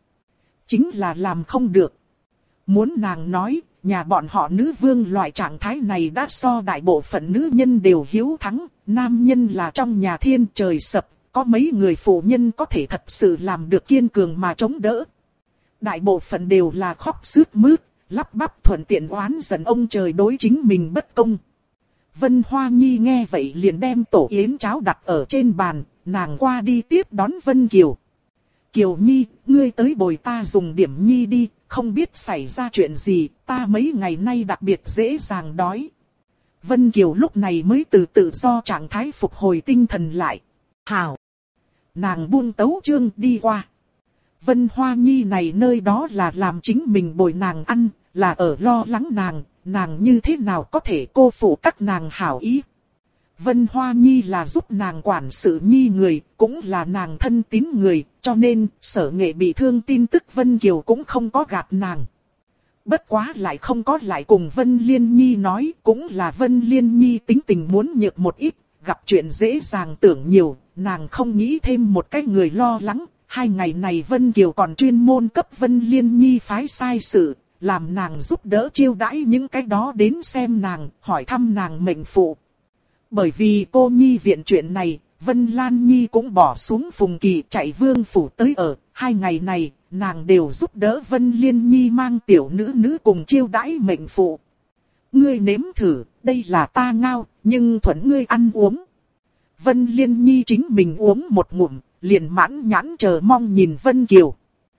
là làm không được. Muốn nàng nói, nhà bọn họ nữ vương loại trạng thái này đã so đại bộ phận nữ nhân đều hiếu thắng, nam nhân là trong nhà thiên trời sập, có mấy người phụ nhân có thể thật sự làm được kiên cường mà chống đỡ. Đại bộ phận đều là khóc sướt mướt, lắp bắp thuận tiện oán giận ông trời đối chính mình bất công. Vân Hoa Nhi nghe vậy liền đem tổ yến cháo đặt ở trên bàn, nàng qua đi tiếp đón Vân Kiều. Kiều Nhi, ngươi tới bồi ta dùng điểm nhi đi, không biết xảy ra chuyện gì, ta mấy ngày nay đặc biệt dễ dàng đói. Vân Kiều lúc này mới từ tự do trạng thái phục hồi tinh thần lại. Hảo! Nàng buông tấu chương đi qua. Vân Hoa Nhi này nơi đó là làm chính mình bồi nàng ăn, là ở lo lắng nàng như thế nào có thể cô phụ các nàng hảo ý. Vân Hoa Nhi là giúp nàng quản sự nhi người, cũng là nàng thân tín người, cho nên Sở Nghệ bị thương tin tức Vân Kiều cũng không có gạt nàng. Bất quá lại không có lại cùng Vân Liên Nhi nói, cũng là Vân Liên Nhi tính tình muốn nhược một ít, gặp chuyện dễ dàng tưởng nhiều, nàng không nghĩ thêm một cái người lo lắng. 2 ngày này Vân Kiều còn chuyên môn cấp Vân Liên Nhi phái sai sự, làm nàng giúp đỡ chiêu đãi những cái đó đến xem nàng, hỏi thăm nàng mệnh phụ. Bởi vì cô nhi viện chuyện này, Vân Lan Nhi cũng bỏ xuống Phùng Kỳ chạy vương phủ tới ở. 2 ngày này, nàng đều giúp đỡ Vân Liên Nhi mang tiểu nữ cùng chiêu đãi mệnh phụ. Ngươi nếm thử, đây là ta ngao, nhưng thuận ngươi ăn uống. Vân Liên Nhi chính mình uống một ngụm, liền mãn nhãn chờ mong nhìn Vân Kiều.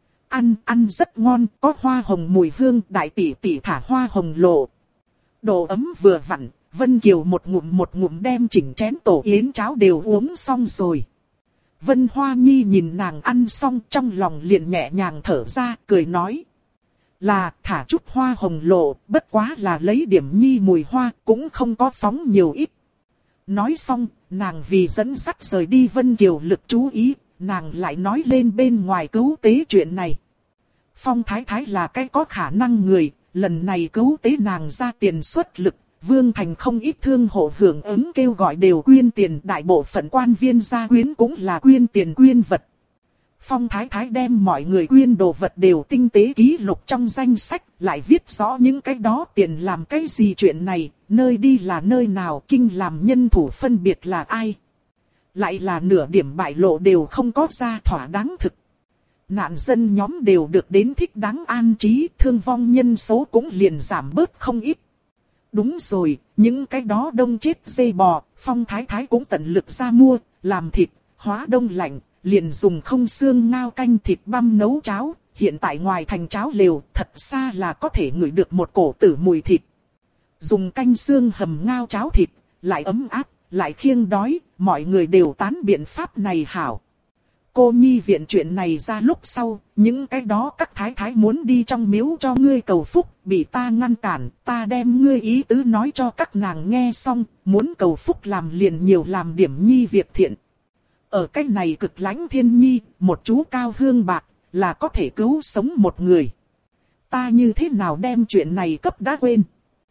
Ăn rất ngon, có hoa hồng mùi hương, đại tỷ tỷ thả hoa hồng lộ. Đồ ấm vừa vặn, Vân Kiều một ngụm đem chỉnh chén tổ yến cháo đều uống xong rồi. Vân Hoa Nhi nhìn nàng ăn xong trong lòng liền nhẹ nhàng thở ra, cười nói. Là thả chút hoa hồng lộ, bất quá là lấy điểm nhi mùi hoa, cũng không có phóng nhiều ít. Nói xong, nàng vì dẫn dắt rời đi Vân Kiều lực chú ý, nàng lại nói lên bên ngoài cứu tế chuyện này. Phong Thái Thái là cái có khả năng người, lần này cứu tế nàng ra tiền xuất lực, Vương Thành không ít thương hộ hưởng ứng kêu gọi đều quyên tiền, đại bộ phận quan viên gia quyến cũng là quyên tiền quyên vật. Phong Thái Thái đem mọi người quyên đồ vật đều tinh tế ký lục trong danh sách, lại viết rõ những cái đó tiền làm cái gì chuyện này, nơi đi là nơi nào, kinh làm nhân thủ phân biệt là ai. Lại là nửa điểm bại lộ đều không có ra thỏa đáng thực. Nạn dân nhóm đều được đến thích đáng an trí, thương vong nhân số cũng liền giảm bớt không ít. Đúng rồi, những cái đó đông chết dê bò, Phong Thái Thái cũng tận lực ra mua, làm thịt, hóa đông lạnh, liền dùng không xương ngao canh thịt băm nấu cháo, hiện tại ngoài thành cháo lều, thật xa là có thể ngửi được một cổ tử mùi thịt. Dùng canh xương hầm ngao cháo thịt, lại ấm áp, lại khiêng đói, mọi người đều tán biện pháp này hảo. Cô nhi viện chuyện này ra lúc sau, những cái đó các thái thái muốn đi trong miếu cho ngươi cầu phúc, bị ta ngăn cản, ta đem ngươi ý tứ nói cho các nàng nghe xong, muốn cầu phúc làm liền nhiều làm điểm nhi việc thiện. Ở cái này cực lãnh thiên nhi, một chú cao hương bạc, là có thể cứu sống một người. Ta như thế nào đem chuyện này cấp đã quên.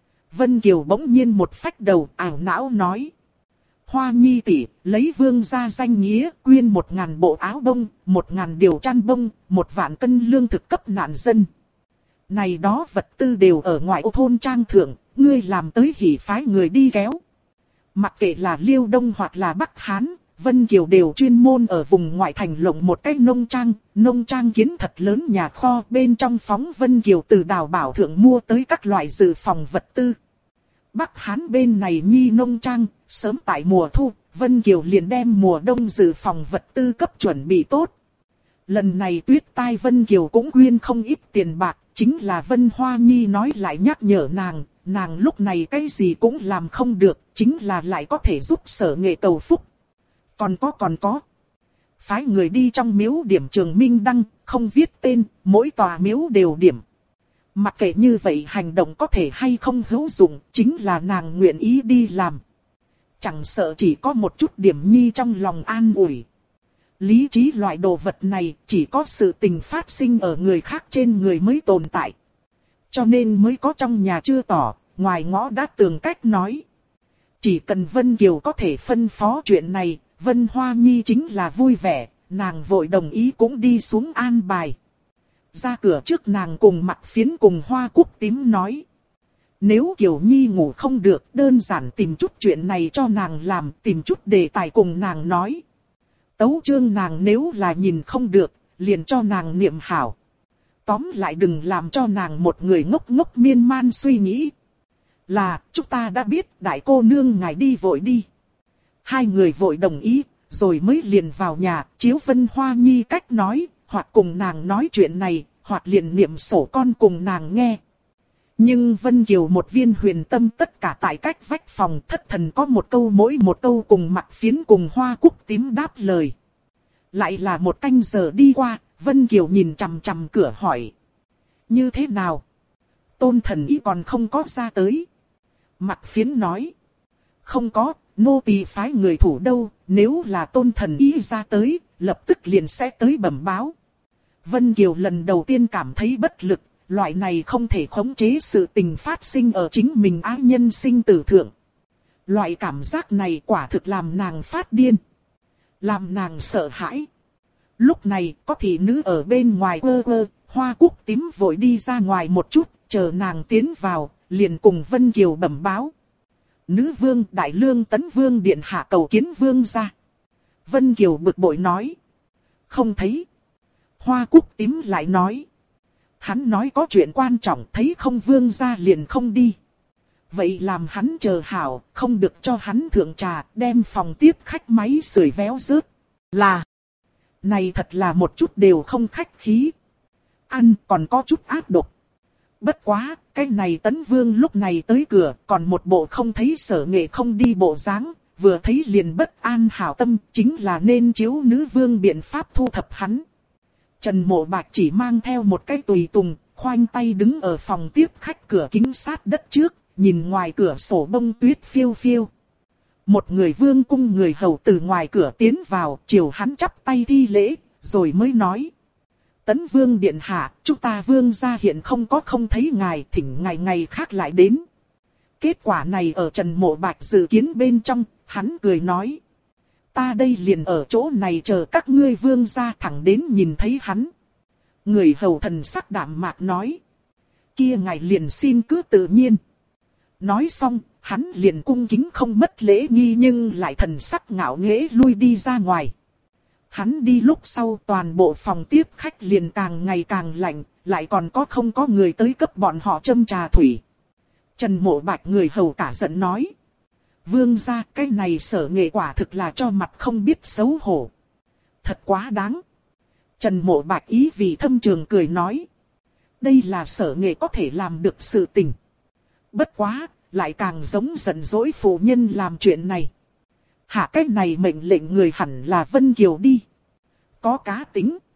Vân Kiều bỗng nhiên một phách đầu ảo não nói. Hoa Nhi tỷ, lấy vương gia danh nghĩa, quyên 1000 bộ áo bông, 1000 điều chăn bông, 1 vạn cân lương thực cấp nạn dân. Này đó vật tư đều ở ngoại ô thôn trang thượng, ngươi làm tới hỉ phái người đi kéo. Mặc kệ là Liêu Đông hoặc là Bắc Hán, Vân Kiều đều chuyên môn ở vùng ngoại thành lộng một cái nông trang kiến thật lớn nhà kho, bên trong phóng Vân Kiều từ đào bảo thượng mua tới các loại dự phòng vật tư. Bắc Hán bên này nhi nông trang, sớm tại mùa thu, Vân Kiều liền đem mùa đông dự phòng vật tư cấp chuẩn bị tốt. Lần này tuyết tai Vân Kiều cũng quyên không ít tiền bạc, chính là Vân Hoa Nhi nói lại nhắc nhở nàng lúc này cái gì cũng làm không được, chính là lại có thể giúp Sở Nghệ cầu phúc. Còn có. Phái người đi trong miếu điểm trường minh đăng, không viết tên, mỗi tòa miếu đều điểm. Mặc kệ như vậy hành động có thể hay không hữu dụng, chính là nàng nguyện ý đi làm. Chẳng sợ chỉ có một chút điểm nhi trong lòng an ủi. Lý trí loại đồ vật này chỉ có sự tình phát sinh ở người khác trên người mới tồn tại. Cho nên mới có trong nhà chưa tỏ, ngoài ngõ đã tường cách nói. Chỉ cần Vân Kiều có thể phân phó chuyện này, Vân Hoa Nhi chính là vui vẻ, nàng vội đồng ý cũng đi xuống an bài. Ra cửa trước nàng cùng Mặc Phiến cùng Hoa Cúc Tím nói. Nếu Kiều Nhi ngủ không được, đơn giản tìm chút chuyện này cho nàng làm, tìm chút đề tài cùng nàng nói. Tấu chương nàng nếu là nhìn không được, liền cho nàng niệm hảo. Tóm lại đừng làm cho nàng một người ngốc ngốc miên man suy nghĩ. Là, chúng ta đã biết, đại cô nương ngài đi vội đi. 2 người vội đồng ý, rồi mới liền vào nhà, chiếu Vân Hoa Nhi cách nói, hoặc cùng nàng nói chuyện này, hoặc liền niệm sổ con cùng nàng nghe. Nhưng Vân Kiều một viên huyền tâm tất cả tại cách vách phòng, thất thần có một câu mỗi một câu cùng Mặc Phiến cùng Hoa Cúc Tím đáp lời. Lại là 1 canh giờ đi qua, Vân Kiều nhìn chằm chằm cửa hỏi. Như thế nào? Tôn thần ý còn không có ra tới. Mặc Phiến nói. Không có, nô tỳ phái người thủ đâu, nếu là tôn thần ý ra tới, lập tức liền sẽ tới bẩm báo. Vân Kiều lần đầu tiên cảm thấy bất lực, loại này không thể khống chế sự tình phát sinh ở chính mình ái nhân sinh tử thượng. Loại cảm giác này quả thực làm nàng phát điên, làm nàng sợ hãi. Lúc này có thị nữ ở bên ngoài Hoa Cúc Tím vội đi ra ngoài một chút, chờ nàng tiến vào, liền cùng Vân Kiều bẩm báo. Nữ vương Đại Lương Tấn Vương điện hạ cầu kiến vương gia. Vân Kiều bực bội nói. Không thấy. Hoa Cúc tím lại nói. Hắn nói có chuyện quan trọng, thấy không vương gia liền không đi. Vậy làm hắn chờ hảo, không được cho hắn thượng trà, đem phòng tiếp khách máy sưởi véo rớt. Là. Này thật là một chút đều không khách khí. Ăn còn có chút ác độc. Bất quá, cái này Tấn Vương lúc này tới cửa, còn một bộ không thấy Sở Nghệ không đi bộ dáng, vừa thấy liền bất an hảo tâm, chính là nên chiếu nữ vương biện pháp thu thập hắn. Trần Mộ Bạch chỉ mang theo một cái tùy tùng, khoanh tay đứng ở phòng tiếp khách cửa kính sát đất trước, nhìn ngoài cửa sổ bông tuyết phiêu phiêu. Một người vương cung người hầu từ ngoài cửa tiến vào, chiều hắn chắp tay thi lễ, rồi mới nói. Tấn Vương điện hạ, chúng ta vương gia hiện không có không thấy ngài, thỉnh ngài ngày khác lại đến. Kết quả này ở Trần Mộ Bạch dự kiến bên trong, hắn cười nói. Ta đây liền ở chỗ này chờ các ngươi vương gia thẳng đến nhìn thấy hắn. Người hầu thần sắc đạm mạc nói. Kia ngài liền xin cứ tự nhiên. Nói xong, hắn liền cung kính không mất lễ nghi nhưng lại thần sắc ngạo nghễ lui đi ra ngoài. Hắn đi lúc sau toàn bộ phòng tiếp khách liền càng ngày càng lạnh, lại còn có không có người tới cấp bọn họ châm trà thủy. Trần Mộ Bạch người hầu cả giận nói. Vương gia cái này Sở Nghệ quả thực là cho mặt không biết xấu hổ. Thật quá đáng. Trần Mộ Bạch ý vị thâm trường cười nói. Đây là Sở Nghệ có thể làm được sự tình. Bất quá, lại càng giống giận dỗi phụ nhân làm chuyện này. Hạ cái này mệnh lệnh người hẳn là Vân Kiều đi. Có cá tính.